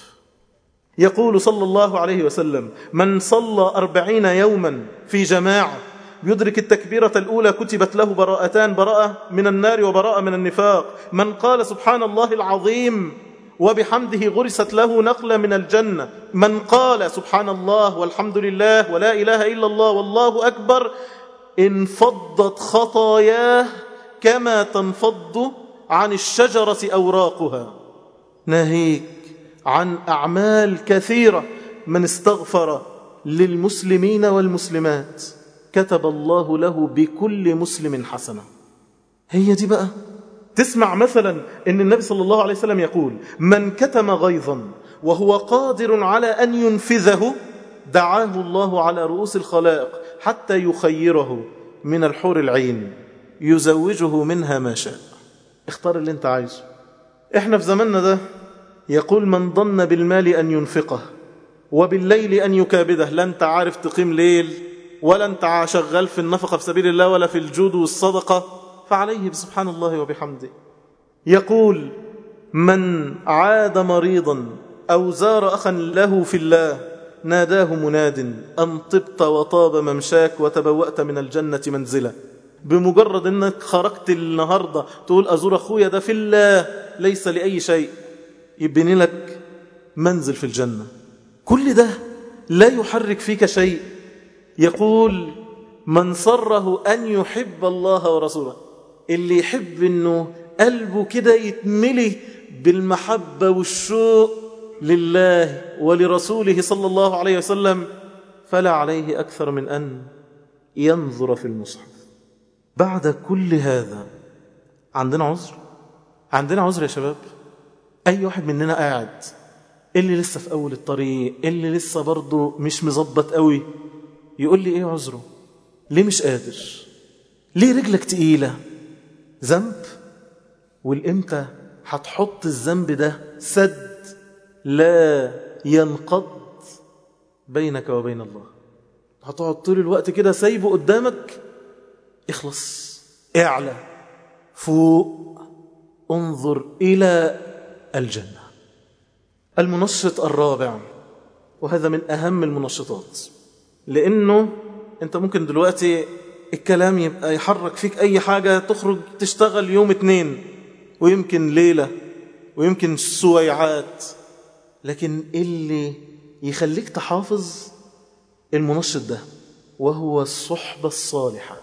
يقول صلى الله عليه وسلم: من صلى أربعين يوما في جماعة يدرك التكبيرة الأولى كتبت له براءتان، براءة من النار وبراءة من النفاق. من قال سبحان الله العظيم وبحمده غرست له نقلة من الجنة. من قال سبحان الله والحمد لله ولا إله إلا الله والله أكبر انفضت خطاياه كما تنفض عن الشجرة أوراقها. ناهيك عن أعمال كثيرة. من استغفر للمسلمين والمسلمات كتب الله له بكل مسلم حسنة. هي دي بقى تسمع مثلا ان النبي صلى الله عليه وسلم يقول من كتم غيظا وهو قادر على أن ينفذه دعاه الله على رؤوس الخلائق حتى يخيره من الحور العين يزوجه منها ما شاء. اختار اللي انت عايزه. احنا في زماننا ده يقول من ظن بالمال أن ينفقه وبالليل أن يكابده. لا انت عارف تقيم ليل ولا انت شغال في النفقة في سبيل الله ولا في الجود والصدقة، فعليه بسبحان الله وبحمده. يقول من عاد مريضا أو زار أخا له في الله ناداه مناد أن طبت وطاب ممشاك وتبوأت من الجنة منزلا. بمجرد أنك خرجت النهاردة تقول أزور أخويا ده في الله ليس لأي شيء، يبني لك منزل في الجنة. كل ده لا يحرك فيك شيء. يقول من صره أن يحب الله ورسوله، اللي يحب أنه قلبه كده يتملي بالمحبة والشوق لله ولرسوله صلى الله عليه وسلم، فلا عليه أكثر من أن ينظر في المصحف. بعد كل هذا عندنا عذر؟ عندنا عذر يا شباب؟ أي واحد مننا قاعد، اللي لسه في أول الطريق، اللي لسه برضه مش مظبط قوي، يقول لي إيه عذره؟ ليه مش قادر؟ ليه رجلك تقيلة؟ ذنب؟ والإمتى هتحط الذنب ده سد لا ينقض بينك وبين الله؟ هتقعد طول الوقت كده سايبه قدامك؟ اخلص، اعلى، فوق، انظر إلى الجنة. المنشط الرابع، وهذا من أهم المنشطات، لأنه أنت ممكن دلوقتي الكلام يبقى يحرك فيك أي حاجة، تخرج تشتغل يوم اتنين ويمكن ليلة ويمكن سويعات، لكن اللي يخليك تحافظ المنشط ده، وهو الصحبة الصالحة،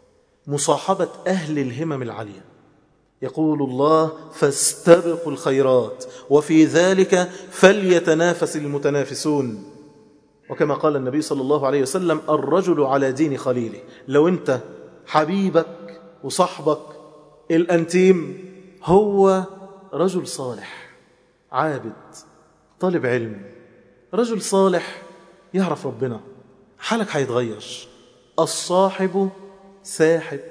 مصاحبة أهل الهمم العالية. يقول الله فاستبقوا الخيرات وفي ذلك فليتنافس المتنافسون. وكما قال النبي صلى الله عليه وسلم الرجل على دين خليله. لو أنت حبيبك وصحبك الأنتيم هو رجل صالح عابد طالب علم، رجل صالح يعرف ربنا، حالك هيتغير. الصاحب ساحب.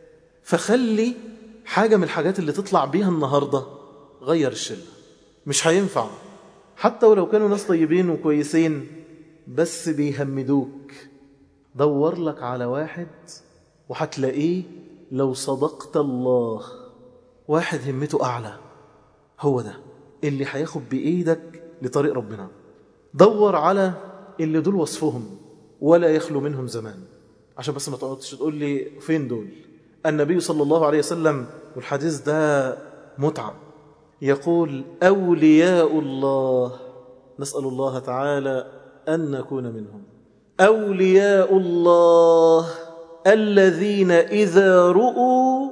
فخلي حاجة من الحاجات اللي تطلع بيها النهاردة غير الشلة. مش هينفع حتى ولو كانوا ناس طيبين وكويسين بس بيهمدوك. دور لك على واحد وهتلاقيه لو صدقت الله واحد همته أعلى، هو ده اللي هياخد بإيدك لطريق ربنا. دور على اللي دول وصفهم ولا يخلو منهم زمان، عشان بس ما تقعدش تقول لي فين دول. النبي صلى الله عليه وسلم، والحديث ده متعب، يقول أولياء الله، نسأل الله تعالى أن نكون منهم، أولياء الله الذين إذا رؤوا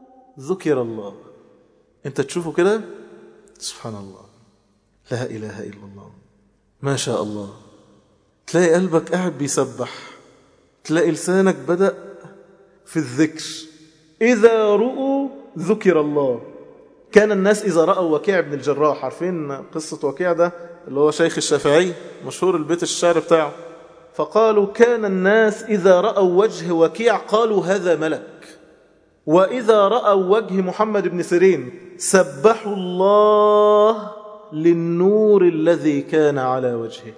ذكر الله. أنت تشوفه كده سبحان الله، لا إله إلا الله، ما شاء الله، تلاقي قلبك قاعد بيسبح، تلاقي لسانك بدأ في الذكر. إذا رؤوا ذكر الله. كان الناس إذا رأوا وكيع بن الجراح، عارفين قصة وكيع ده اللي هو شيخ الشافعي مشهور البيت الشعر بتاعه، فقالوا كان الناس إذا رأوا وجه وكيع قالوا هذا ملك، وإذا رأوا وجه محمد بن سيرين سبحوا الله للنور الذي كان على وجهه.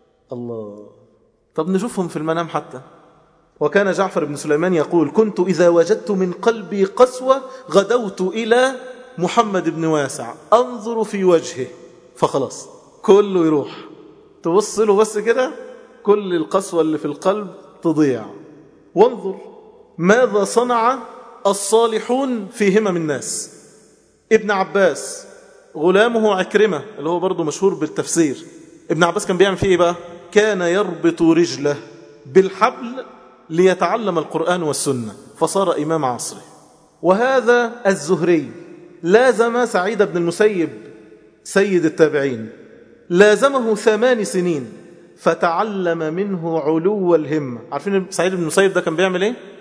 الله. طب نشوفهم في المنام حتى. وكان جعفر بن سليمان يقول كنت إذا وجدت من قلبي قسوة غدوت إلى محمد بن واسع أنظر في وجهه فخلاص كله يروح، تبص له بس كده كل القسوة اللي في القلب تضيع. وانظر ماذا صنع الصالحون في همم الناس. ابن عباس غلامه عكرمة اللي هو برضو مشهور بالتفسير، ابن عباس كان بيعمل فيه إيه بقى؟ كان يربط رجله بالحبل ليتعلم القرآن والسنة فصار إمام عصره. وهذا الزهري لازم سعيد بن المسيب سيد التابعين، لازمه ثمان سنين فتعلم منه علو الهمة. عارفين سعيد بن المسيب ده كان بيعمل ايه؟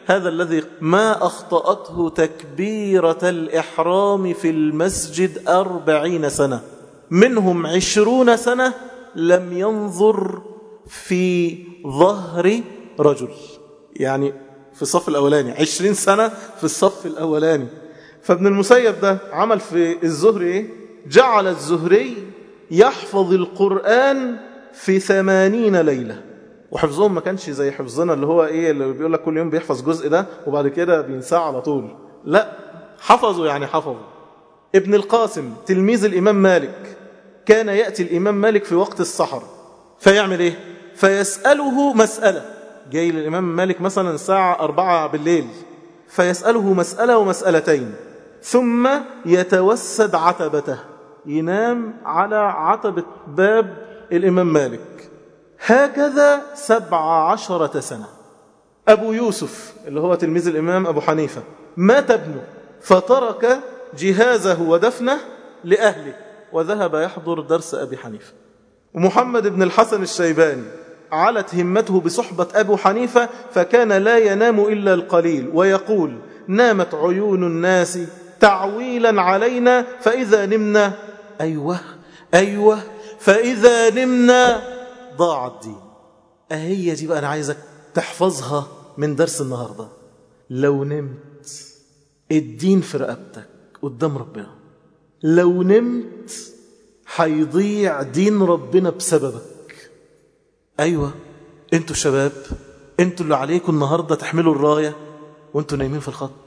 هذا الذي ما أخطأته تكبيرة الإحرام في المسجد أربعين سنة، منهم عشرون سنة لم ينظر في ظهر رجل، يعني في الصف الأولاني عشرين سنة في الصف الأولاني. فابن المسيب ده عمل في الزهري إيه؟ جعل الزهري يحفظ القرآن في ثمانين ليلة، وحفظهم ما كانش زي حفظنا اللي هو إيه اللي بيقول لك كل يوم بيحفظ جزء ده وبعد كده بينساه على طول، لا، حفظوا يعني حفظوا. ابن القاسم تلميذ الإمام مالك كان يأتي الإمام مالك في وقت السحر فيعمل إيه؟ فيسأله مسألة، جاي للإمام مالك مثلا الساعة أربعة بالليل فيسأله مسألة ومسألتين ثم يتوسد عتبته، ينام على عتبة باب الإمام مالك، هكذا سبع عشرة سنة. أبو يوسف اللي هو تلميذ الإمام أبو حنيفة مات ابنه فترك جهازه ودفنه لأهله وذهب يحضر درس أبي حنيفة. ومحمد بن الحسن الشيباني علت همته بصحبة أبو حنيفة فكان لا ينام إلا القليل ويقول نامت عيون الناس تعويلا علينا فإذا نمنا أيوة أيوة فإذا نمنا ضاع الدين. أهي دي بقى أنا عايزك تحفظها من درس النهاردة. لو نمت الدين في رقبتك قدام ربنا، لو نمت هيضيع دين ربنا بسببك. أيوة انتوا الشباب انتوا اللي عليكم النهاردة تحملوا الراية وانتوا نايمين في الخط.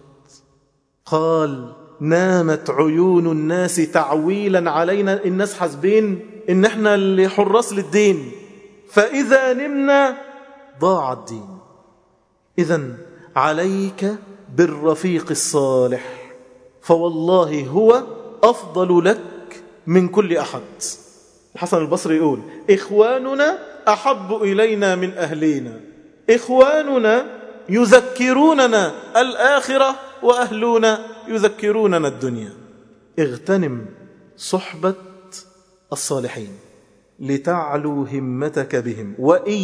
قال نامت عيون الناس تعويلا علينا، الناس حاسبين ان احنا اللي حراس للدين، فإذا نمنا ضاع الدين. إذن عليك بالرفيق الصالح فوالله هو أفضل لك من كل أحد. الحسن البصري يقول إخواننا أحب إلينا من أهلينا، إخواننا يذكروننا الآخرة وأهلنا يذكروننا الدنيا. اغتنم صحبة الصالحين لتعلو همتك بهم،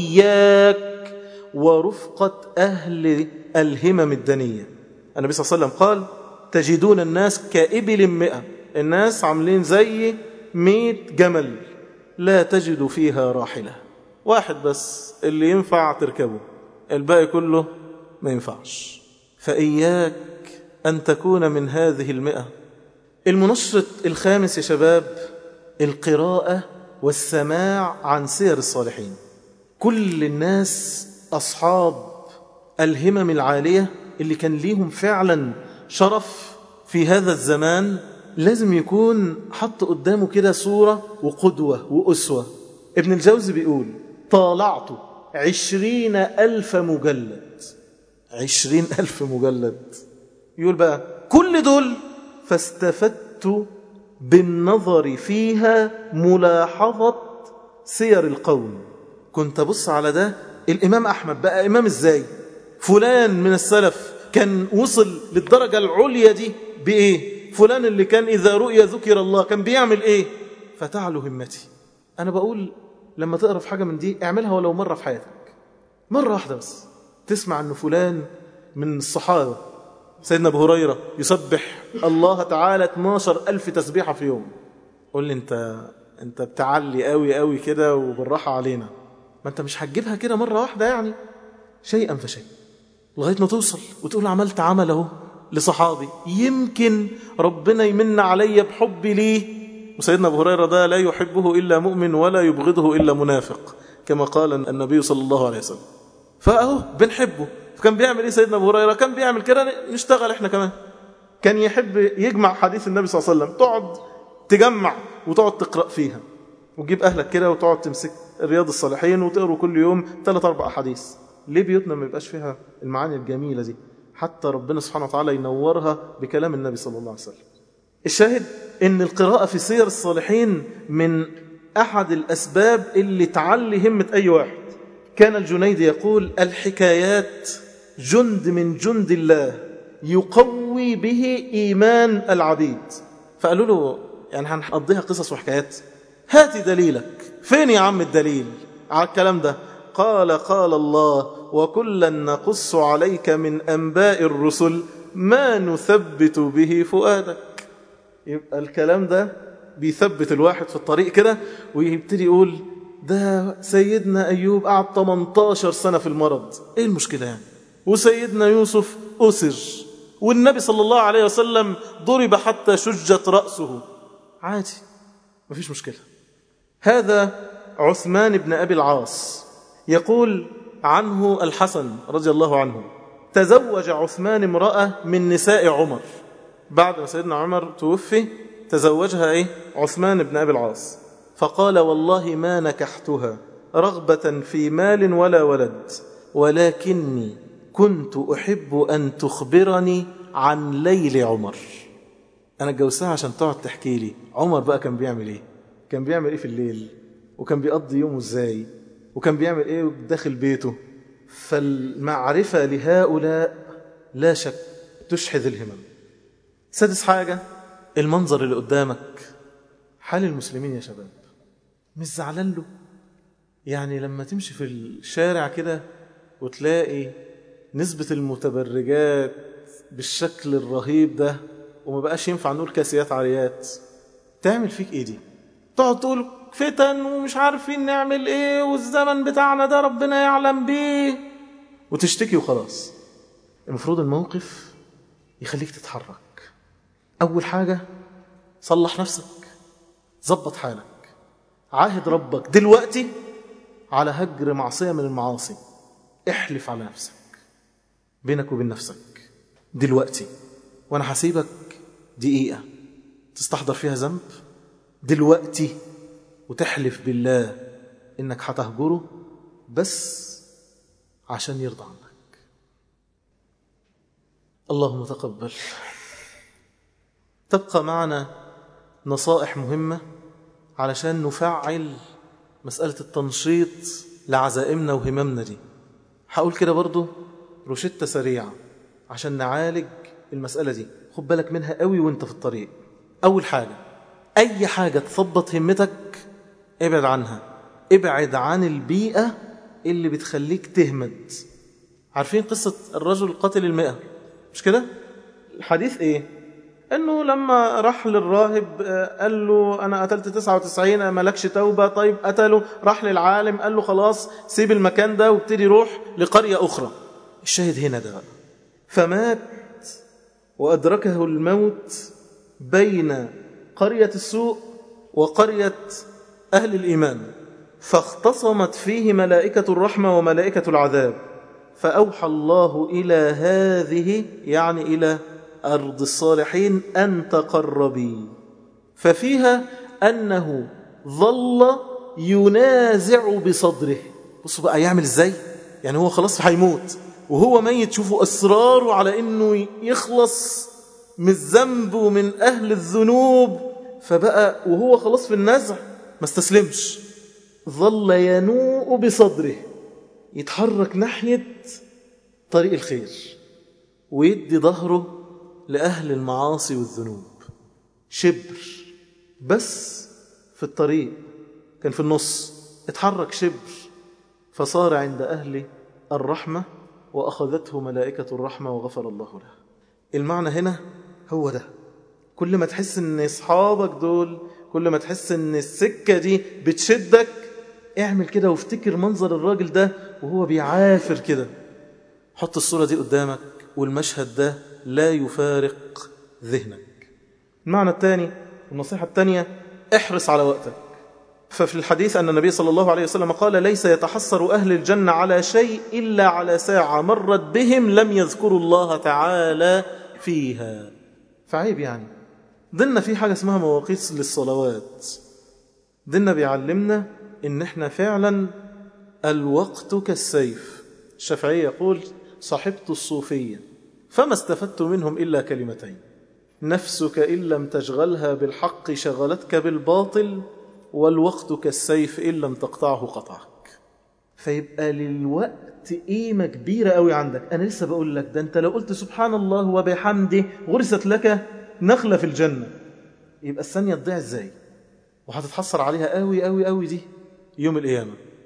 وإياك ورفقة أهل الهمم الدنية. النبي صلى الله عليه وسلم قال تجدون الناس كإبل مئة، الناس عاملين زي مئة جمل لا تجد فيها راحلة، واحد بس اللي ينفع تركبه، الباقي كله ما ينفعش. فإياك أن تكون من هذه المئة. المنشط الخامس يا شباب القراءة والسماع عن سير الصالحين. كل الناس أصحاب الهمم العالية اللي كان ليهم فعلا شرف في هذا الزمان لازم يكون حط قدامه كده صورة وقدوة وأسوة. ابن الجوزي بيقول طالعت عشرين ألف مجلد، عشرين ألف مجلد. يقول بقى كل دول فاستفدت بالنظر فيها ملاحظة سير القوم. كنت أبص على ده الإمام أحمد بقى إمام إزاي، فلان من السلف كان وصل للدرجة العليا دي بإيه، فلان اللي كان إذا رؤيا ذكر الله كان بيعمل إيه، فتعلو همتي. أنا بقول لما تقرأ في حاجة من دي اعملها ولو مرة في حياتك، مرة واحدة بس، تسمع أن فلان من الصحابة سيدنا أبو هريرة يسبح الله تعالى اثناشر ألف تسبيحة في يوم. قول لي أنت أنت بتعلي قوي قوي كده وبالراحة علينا، ما أنت مش هتجيبها كده مرة واحدة، يعني شيئا فشيء لغاية ما توصل وتقول عملت عمله لصحابي، يمكن ربنا يمن علي بحبي ليه. وسيدنا أبو هريرة ده لا يحبه إلا مؤمن ولا يبغضه إلا منافق كما قال النبي صلى الله عليه وسلم. فأهو بنحبه. فكان بيعمل إيه سيدنا أبو هريرة؟ كان بيعمل كده نشتغل إحنا كمان. كان يحب يجمع حديث النبي صلى الله عليه وسلم، تقعد تجمع وتقعد تقرأ فيها وتجيب أهلك كده وتقعد تمسك رياض الصالحين وتقرأ كل يوم ثلاث أربع حديث. ليه بيوتنا ما يبقاش فيها المعاني الجميلة دي حتى ربنا سبحانه وتعالى ينورها بكلام النبي صلى الله عليه وسلم؟ الشاهد إن القراءة في سير الصالحين من أحد الأسباب اللي تعلي همة أي واحد. كان الجنيد يقول الحكايات جند من جند الله يقوي به إيمان العبيد. فقالوا له يعني هنقضيها قصص وحكايات، هاتي دليلك، فين يا عم الدليل على الكلام ده؟ قال قال الله وكلا نقص عليك من أنباء الرسل ما نثبت به فؤادك. يبقى الكلام ده بيثبت الواحد في الطريق كده، ويبتدي يقول ده سيدنا أيوب قعد ثمانية عشر سنة في المرض، إيه المشكلة يعني؟ وسيدنا يوسف أسر، والنبي صلى الله عليه وسلم ضرب حتى شجت رأسه، عادي مفيش مشكلة. هذا عثمان بن أبي العاص يقول عنه الحسن رضي الله عنه: تزوج عثمان امرأة من نساء عمر، بعد ما سيدنا عمر توفي تزوجها إيه؟ عثمان بن أبي العاص، فقال والله ما نكحتها رغبة في مال ولا ولد، ولكني كنت أحب أن تخبرني عن ليل عمر. أنا اتجوزتها عشان تقعد تحكي لي عمر بقى كان بيعمل إيه، كان بيعمل إيه في الليل، وكان بيقضي يومه إزاي، وكان بيعمل إيه داخل بيته. فالمعرفة لهؤلاء لا شك تشحذ الهمم. سادس حاجة، المنظر اللي قدامك، حال المسلمين يا شباب، مش زعلان له؟ يعني لما تمشي في الشارع كده وتلاقي نسبة المتبرجات بالشكل الرهيب ده، وما بقاش ينفع نقول كاسيات عاريات، تعمل فيك ايه دي؟ تقعد تقول فتن ومش عارفين نعمل ايه، والزمن بتاعنا ده ربنا يعلم بيه، وتشتكي وخلاص. المفروض الموقف يخليك تتحرك. أول حاجة صلح نفسك، ظبط حالك، عاهد ربك دلوقتي على هجر معصية من المعاصي، احلف على نفسك بينك وبين نفسك دلوقتي، وانا هسيبك دقيقة تستحضر فيها ذنب دلوقتي، وتحلف بالله انك هتهجره بس عشان يرضى عنك. اللهم تقبل. تبقى معنا نصائح مهمة علشان نفعل مسألة التنشيط لعزائمنا وهممنا دي. هقول كده برضو روشتة سريعة عشان نعالج المسألة دي، خد بالك منها قوي وانت في الطريق. أول حاجة، أي حاجة تثبط همتك ابعد عنها، ابعد عن البيئة اللي بتخليك تهمد. عارفين قصة الرجل قاتل المئة مش كده؟ الحديث ايه؟ انه لما راح للراهب قال له انا قتلت تسعة وتسعين مالكش توبة، طيب قتله، راح للعالم قال له خلاص سيب المكان ده وابتدي روح لقرية اخرى. الشاهد هنا ده بقى، فمات وادركه الموت بين قرية السوء وقرية اهل الايمان، فاختصمت فيه ملائكة الرحمة وملائكة العذاب، فأوحى الله إلى هذه يعني إلى أرض الصالحين أن تقربي، ففيها أنه ظل ينازع بصدره. بصوا بقى يعمل إزاي، يعني هو خلاص هيموت وهو ميت، شوفوا أصراره على أنه يخلص من الذنب ومن أهل الذنوب، فبقى وهو خلاص في النزع ما استسلمش، ظل ينوء بصدره، يتحرك ناحية طريق الخير ويدي ظهره لأهل المعاصي والذنوب. شبر بس في الطريق، كان في النص، اتحرك شبر فصار عند أهل الرحمة وأخذته ملائكة الرحمة وغفر الله له. المعنى هنا هو ده، كل ما تحس ان اصحابك دول، كل ما تحس ان السكة دي بتشدك، اعمل كده وافتكر منظر الراجل ده وهو بيعافر كده. حط الصورة دي قدامك والمشهد ده لا يفارق ذهنك. المعنى الثاني، النصيحة الثانية، احرص على وقتك. ففي الحديث أن النبي صلى الله عليه وسلم قال ليس يتحسر أهل الجنة على شيء إلا على ساعة مرت بهم لم يذكروا الله تعالى فيها. فعيب يعني ديننا في حاجة اسمها مواقيت للصلوات، ديننا بيعلمنا إن احنا فعلا الوقت كالسيف. الشافعي يقول صاحبت الصوفية فما استفدت منهم إلا كلمتين: نفسك إن لم تشغلها بالحق شغلتك بالباطل، والوقت كالسيف إن لم تقطعه قطعك. فيبقى للوقت قيمة كبيرة قوي عندك. أنا لسه بقول لك ده أنت لو قلت سبحان الله وبحمده غرست لك نخلة في الجنة، يبقى الثانية تضيع إزاي؟ وهتتحصر عليها قوي قوي قوي دي يوم القيامة.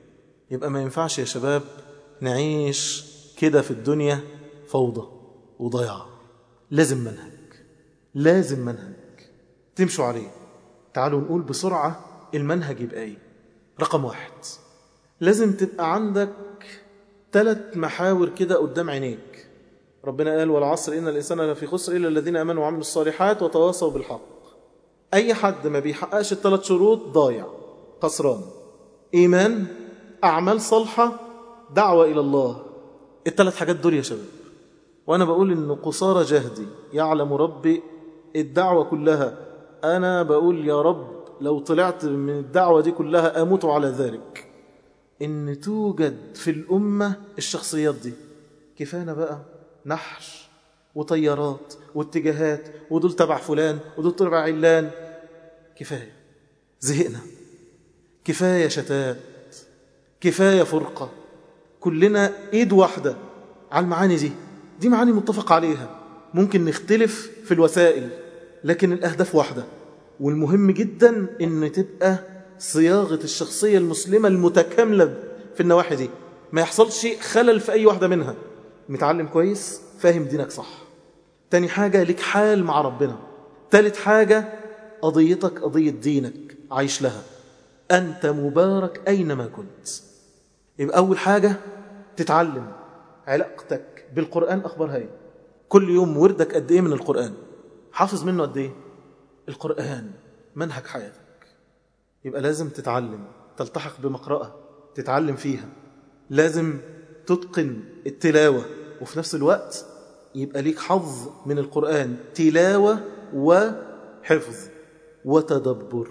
يبقى ما ينفعش يا شباب نعيش كده في الدنيا فوضى وضياع. لازم منهج، لازم منهج تمشوا عليه. تعالوا نقول بسرعة المنهج يبقى ايه. رقم واحد، لازم تبقى عندك ثلاث محاور كده قدام عينيك. ربنا قال والعصر إن الإنسان لفي خسر إلا الذين آمنوا وعملوا الصالحات وتواصوا بالحق. أي حد ما بيحققش الثلاث شروط ضايع، خسران. إيمان، أعمال صالحة، دعوة إلى الله. الثلاث حاجات دول يا شباب. وأنا بقول إن قصارى جهدي يعلم ربي الدعوة كلها. أنا بقول يا رب لو طلعت من الدعوة دي كلها أموت على ذلك. إن توجد في الأمة الشخصيات دي. كفانا بقى نحش وطيارات واتجاهات، ودول تبع فلان ودول تبع علان. كفاية، زهقنا. كفاية شتات، كفاية فرقة. كلنا إيد واحدة على المعاني دي. دي معاني متفق عليها. ممكن نختلف في الوسائل لكن الأهداف واحدة. والمهم جدا إن تبقى صياغة الشخصية المسلمة المتكاملة في النواحي دي، ما يحصلش خلل في أي واحدة منها. متعلم كويس، فاهم دينك صح. تاني حاجة لك حال مع ربنا. تالت حاجة قضيتك قضية دينك، عايش لها. أنت مبارك أينما كنت. يبقى أول حاجة تتعلم علاقتك بالقرآن أخبارها إيه. كل يوم وردك قد إيه من القرآن، حافظ منه قد إيه. القرآن منهج حياتك. يبقى لازم تتعلم، تلتحق بمقرأة تتعلم فيها. لازم تتقن التلاوة، وفي نفس الوقت يبقى ليك حظ من القرآن، تلاوة وحفظ وتدبر.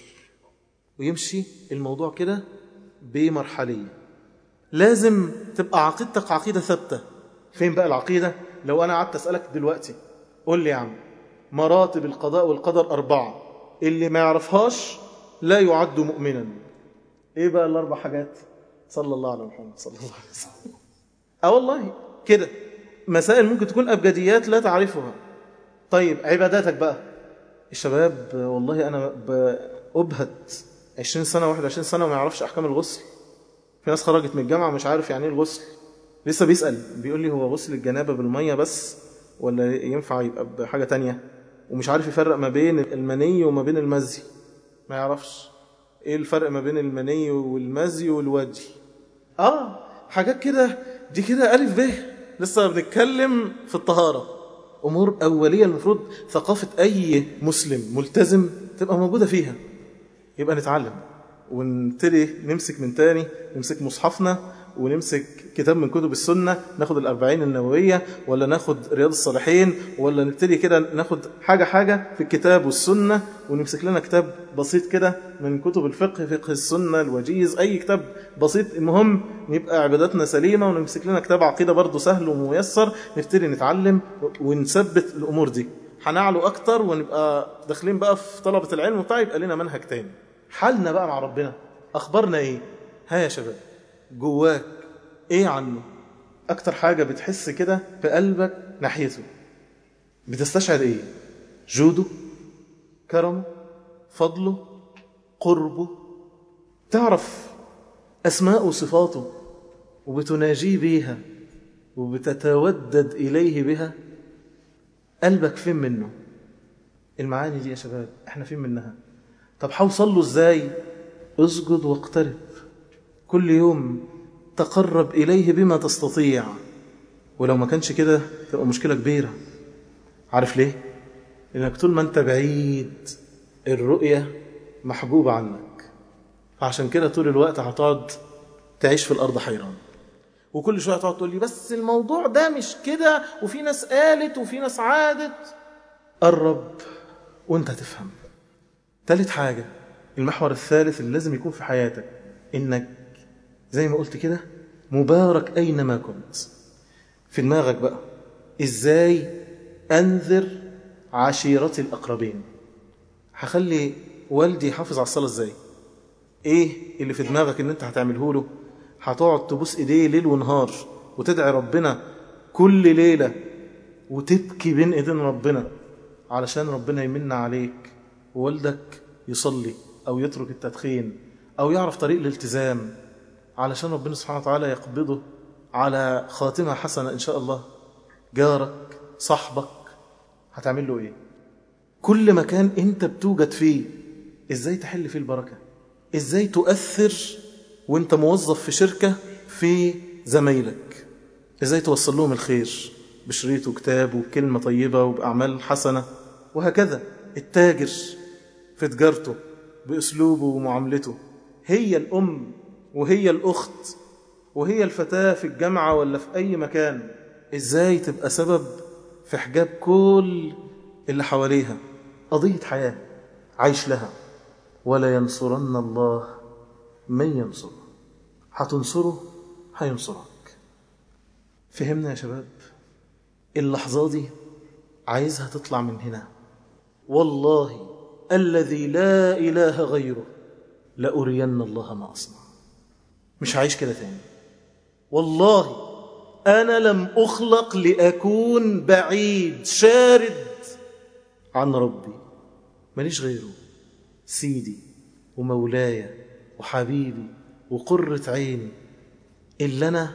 ويمشي الموضوع كده بمرحلية. لازم تبقى عقيدتك عقيدة ثابتة. فين بقى العقيدة؟ لو أنا قعدت أسألك دلوقتي قول لي يا عم مراتب القضاء والقدر أربعة، اللي ما يعرفهاش لا يعد مؤمنا. إيه بقى الأربع حاجات؟ صلى الله على محمد صلى الله عليه وسلم. أه والله كده مسائل ممكن تكون أبجديات لا تعرفها. طيب عباداتك بقى. الشباب والله أنا بأبهت عشرين سنة واحد وعشرين سنة وما يعرفش أحكام الغسل. في ناس خرجت من الجامعة مش عارف يعني ايه الغسل، لسه بيسأل بيقول لي هو غسل الجنابة بالمية بس ولا ينفع يبقى بحاجة تانية، ومش عارف يفرق ما بين المني وما بين المزي. ما يعرفش ايه الفرق ما بين المني والمزي والوجي. اه حاجات كده، دي كده ألف به. لسه بنتكلم في الطهارة، أمور أولية المفروض ثقافة أي مسلم ملتزم تبقى موجودة فيها. يبقى نتعلم ونبتدي نمسك من تاني، نمسك مصحفنا ونمسك كتاب من كتب السنة، ناخد الأربعين النووية ولا ناخد رياض الصالحين، ولا نبتدي كده ناخد حاجة حاجة في الكتاب والسنة، ونمسك لنا كتاب بسيط كده من كتب الفقه، فقه السنة، الوجيز، أي كتاب بسيط. المهم نبقى عباداتنا سليمة، ونمسك لنا كتاب عقيدة برضو سهل وميسر، نبتدي نتعلم ونثبت الأمور دي. هنعلو أكتر ونبقى داخلين بقى في طلبة العلم وبتاع، يبقى لنا منهج تاني. حالنا بقى مع ربنا أخبارنا إيه؟ ها يا شباب جواك إيه عنه؟ أكتر حاجة بتحس كده في قلبك ناحيته، بتستشعر إيه؟ جوده، كرمه، فضله، قربه. تعرف أسماء وصفاته وبتناجيه بيها وبتتودد إليه بها. قلبك فين منه؟ المعاني دي يا شباب احنا فين منها؟ طب حوصل له ازاي؟ اسجد واقترب، كل يوم تقرب إليه بما تستطيع. ولو ما كانش كده تبقى مشكلة كبيرة. عارف ليه؟ لأنك طول ما أنت بعيد الرؤية محجوبة عنك، فعشان كده طول الوقت هتقعد تعيش في الأرض حيران، وكل شوية تقعد تقول لي بس الموضوع ده مش كده، وفي ناس قالت وفي ناس عادت. قرب وانت تفهم. ثالث حاجة، المحور الثالث اللي لازم يكون في حياتك، إنك زي ما قلت كده مبارك أينما كنت. في دماغك بقى إزاي أنذر عشيرتي الأقربين. هخلي والدي يحافظ على الصلاة إزاي؟ إيه اللي في دماغك إن أنت هتعمله له؟ هتقعد تبوس إيديه ليل ونهار وتدعي ربنا كل ليلة وتبكي بين إيدين ربنا علشان ربنا يمن عليك ووالدك يصلي أو يترك التدخين أو يعرف طريق الالتزام. علشان ربنا سبحانه وتعالى يقبضه على خاتمة حسنة إن شاء الله. جارك، صاحبك، هتعمل له إيه؟ كل مكان أنت بتوجد فيه إزاي تحل فيه البركة؟ إزاي تؤثر وأنت موظف في شركة في زمايلك؟ إزاي توصل لهم الخير بشريط وكتاب وكلمة طيبة وبأعمال حسنة؟ وهكذا التاجر في تجارته بأسلوبه ومعاملته. هي الأم وهي الأخت وهي الفتاة في الجامعة ولا في أي مكان، إزاي تبقى سبب في حجاب كل اللي حواليها. قضية حياة عايش لها. ولا ينصرن الله من ينصره. هتنصره هينصرك. فهمنا يا شباب؟ اللحظة دي عايزها تطلع من هنا. والله الذي لا إله غيره لأرين الله ما أصنع. مش عايش كده تاني. والله أنا لم أخلق لأكون بعيد شارد عن ربي. ماليش غيره، سيدي ومولاي وحبيبي وقرة عيني، اللي أنا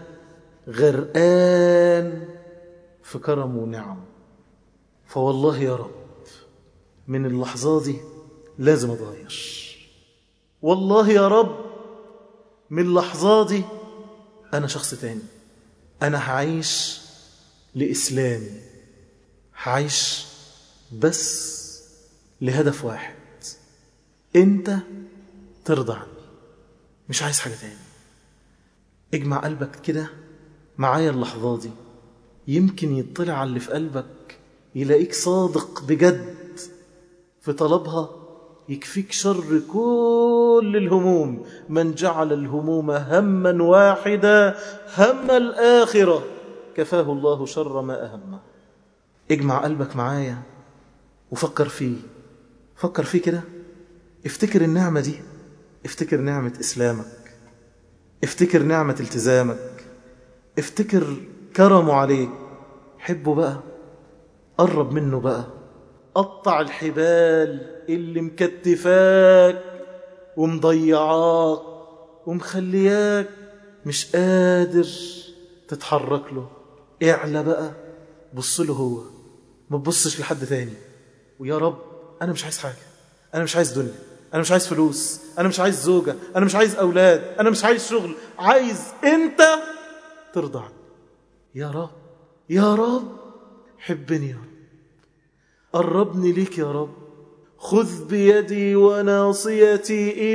غرقان في كرم ونعم. فوالله يا رب من اللحظة دي لازم أتغير. والله يا رب من اللحظة دي أنا شخص تاني. أنا هعيش لإسلامي، هعيش بس لهدف واحد، أنت ترضى عني. مش عايز حاجة تاني. اجمع قلبك كده معايا اللحظة دي، يمكن يطلع على اللي في قلبك يلاقيك صادق بجد في طلبها، يكفيك شر كل الهموم. من جعل الهموم هما واحدا هم الآخرة كفاه الله شر ما أهمه. اجمع قلبك معايا وفكر فيه. فكر فيه كده. افتكر النعمة دي. افتكر نعمة إسلامك. افتكر نعمة التزامك. افتكر كرمه عليك. حبه بقى، قرب منه بقى، قطع الحبال اللي مكتفاك ومضيعاك ومخلياك مش قادر تتحرك له. اعلى بقى، بص له هو، ما تبصش لحد تاني. ويا رب أنا مش عايز حاجة. أنا مش عايز دنيا. أنا مش عايز فلوس. أنا مش عايز زوجة. أنا مش عايز أولاد. أنا مش عايز شغل. عايز أنت ترضى عني. يا رب يا رب حبني يا رب. قربني ليك يا رب. خذ بيدي وناصيتي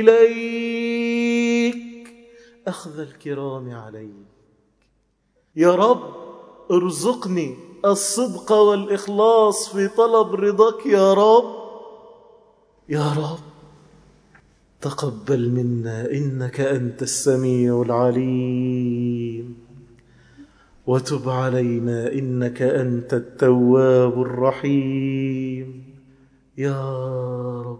إليك أخذ الكرام عليك. يا رب ارزقني الصدق والإخلاص في طلب رضاك يا رب. يا رب تقبل منا إنك أنت السميع العليم، وتب علينا إنك أنت التواب الرحيم. يا رب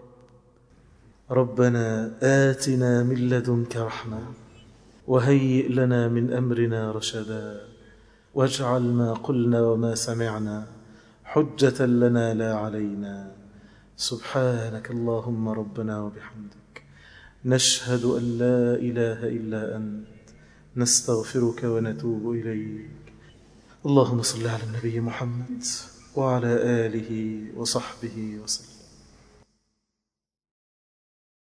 ربنا آتنا من لدنك رحمة وهيئ لنا من أمرنا رشدا، واجعل ما قلنا وما سمعنا حجة لنا لا علينا. سبحانك اللهم ربنا وبحمدك، نشهد أن لا إله إلا أنت، نستغفرك ونتوب إليك. اللهم صل على النبي محمد وعلى آله وصحبه وسلم.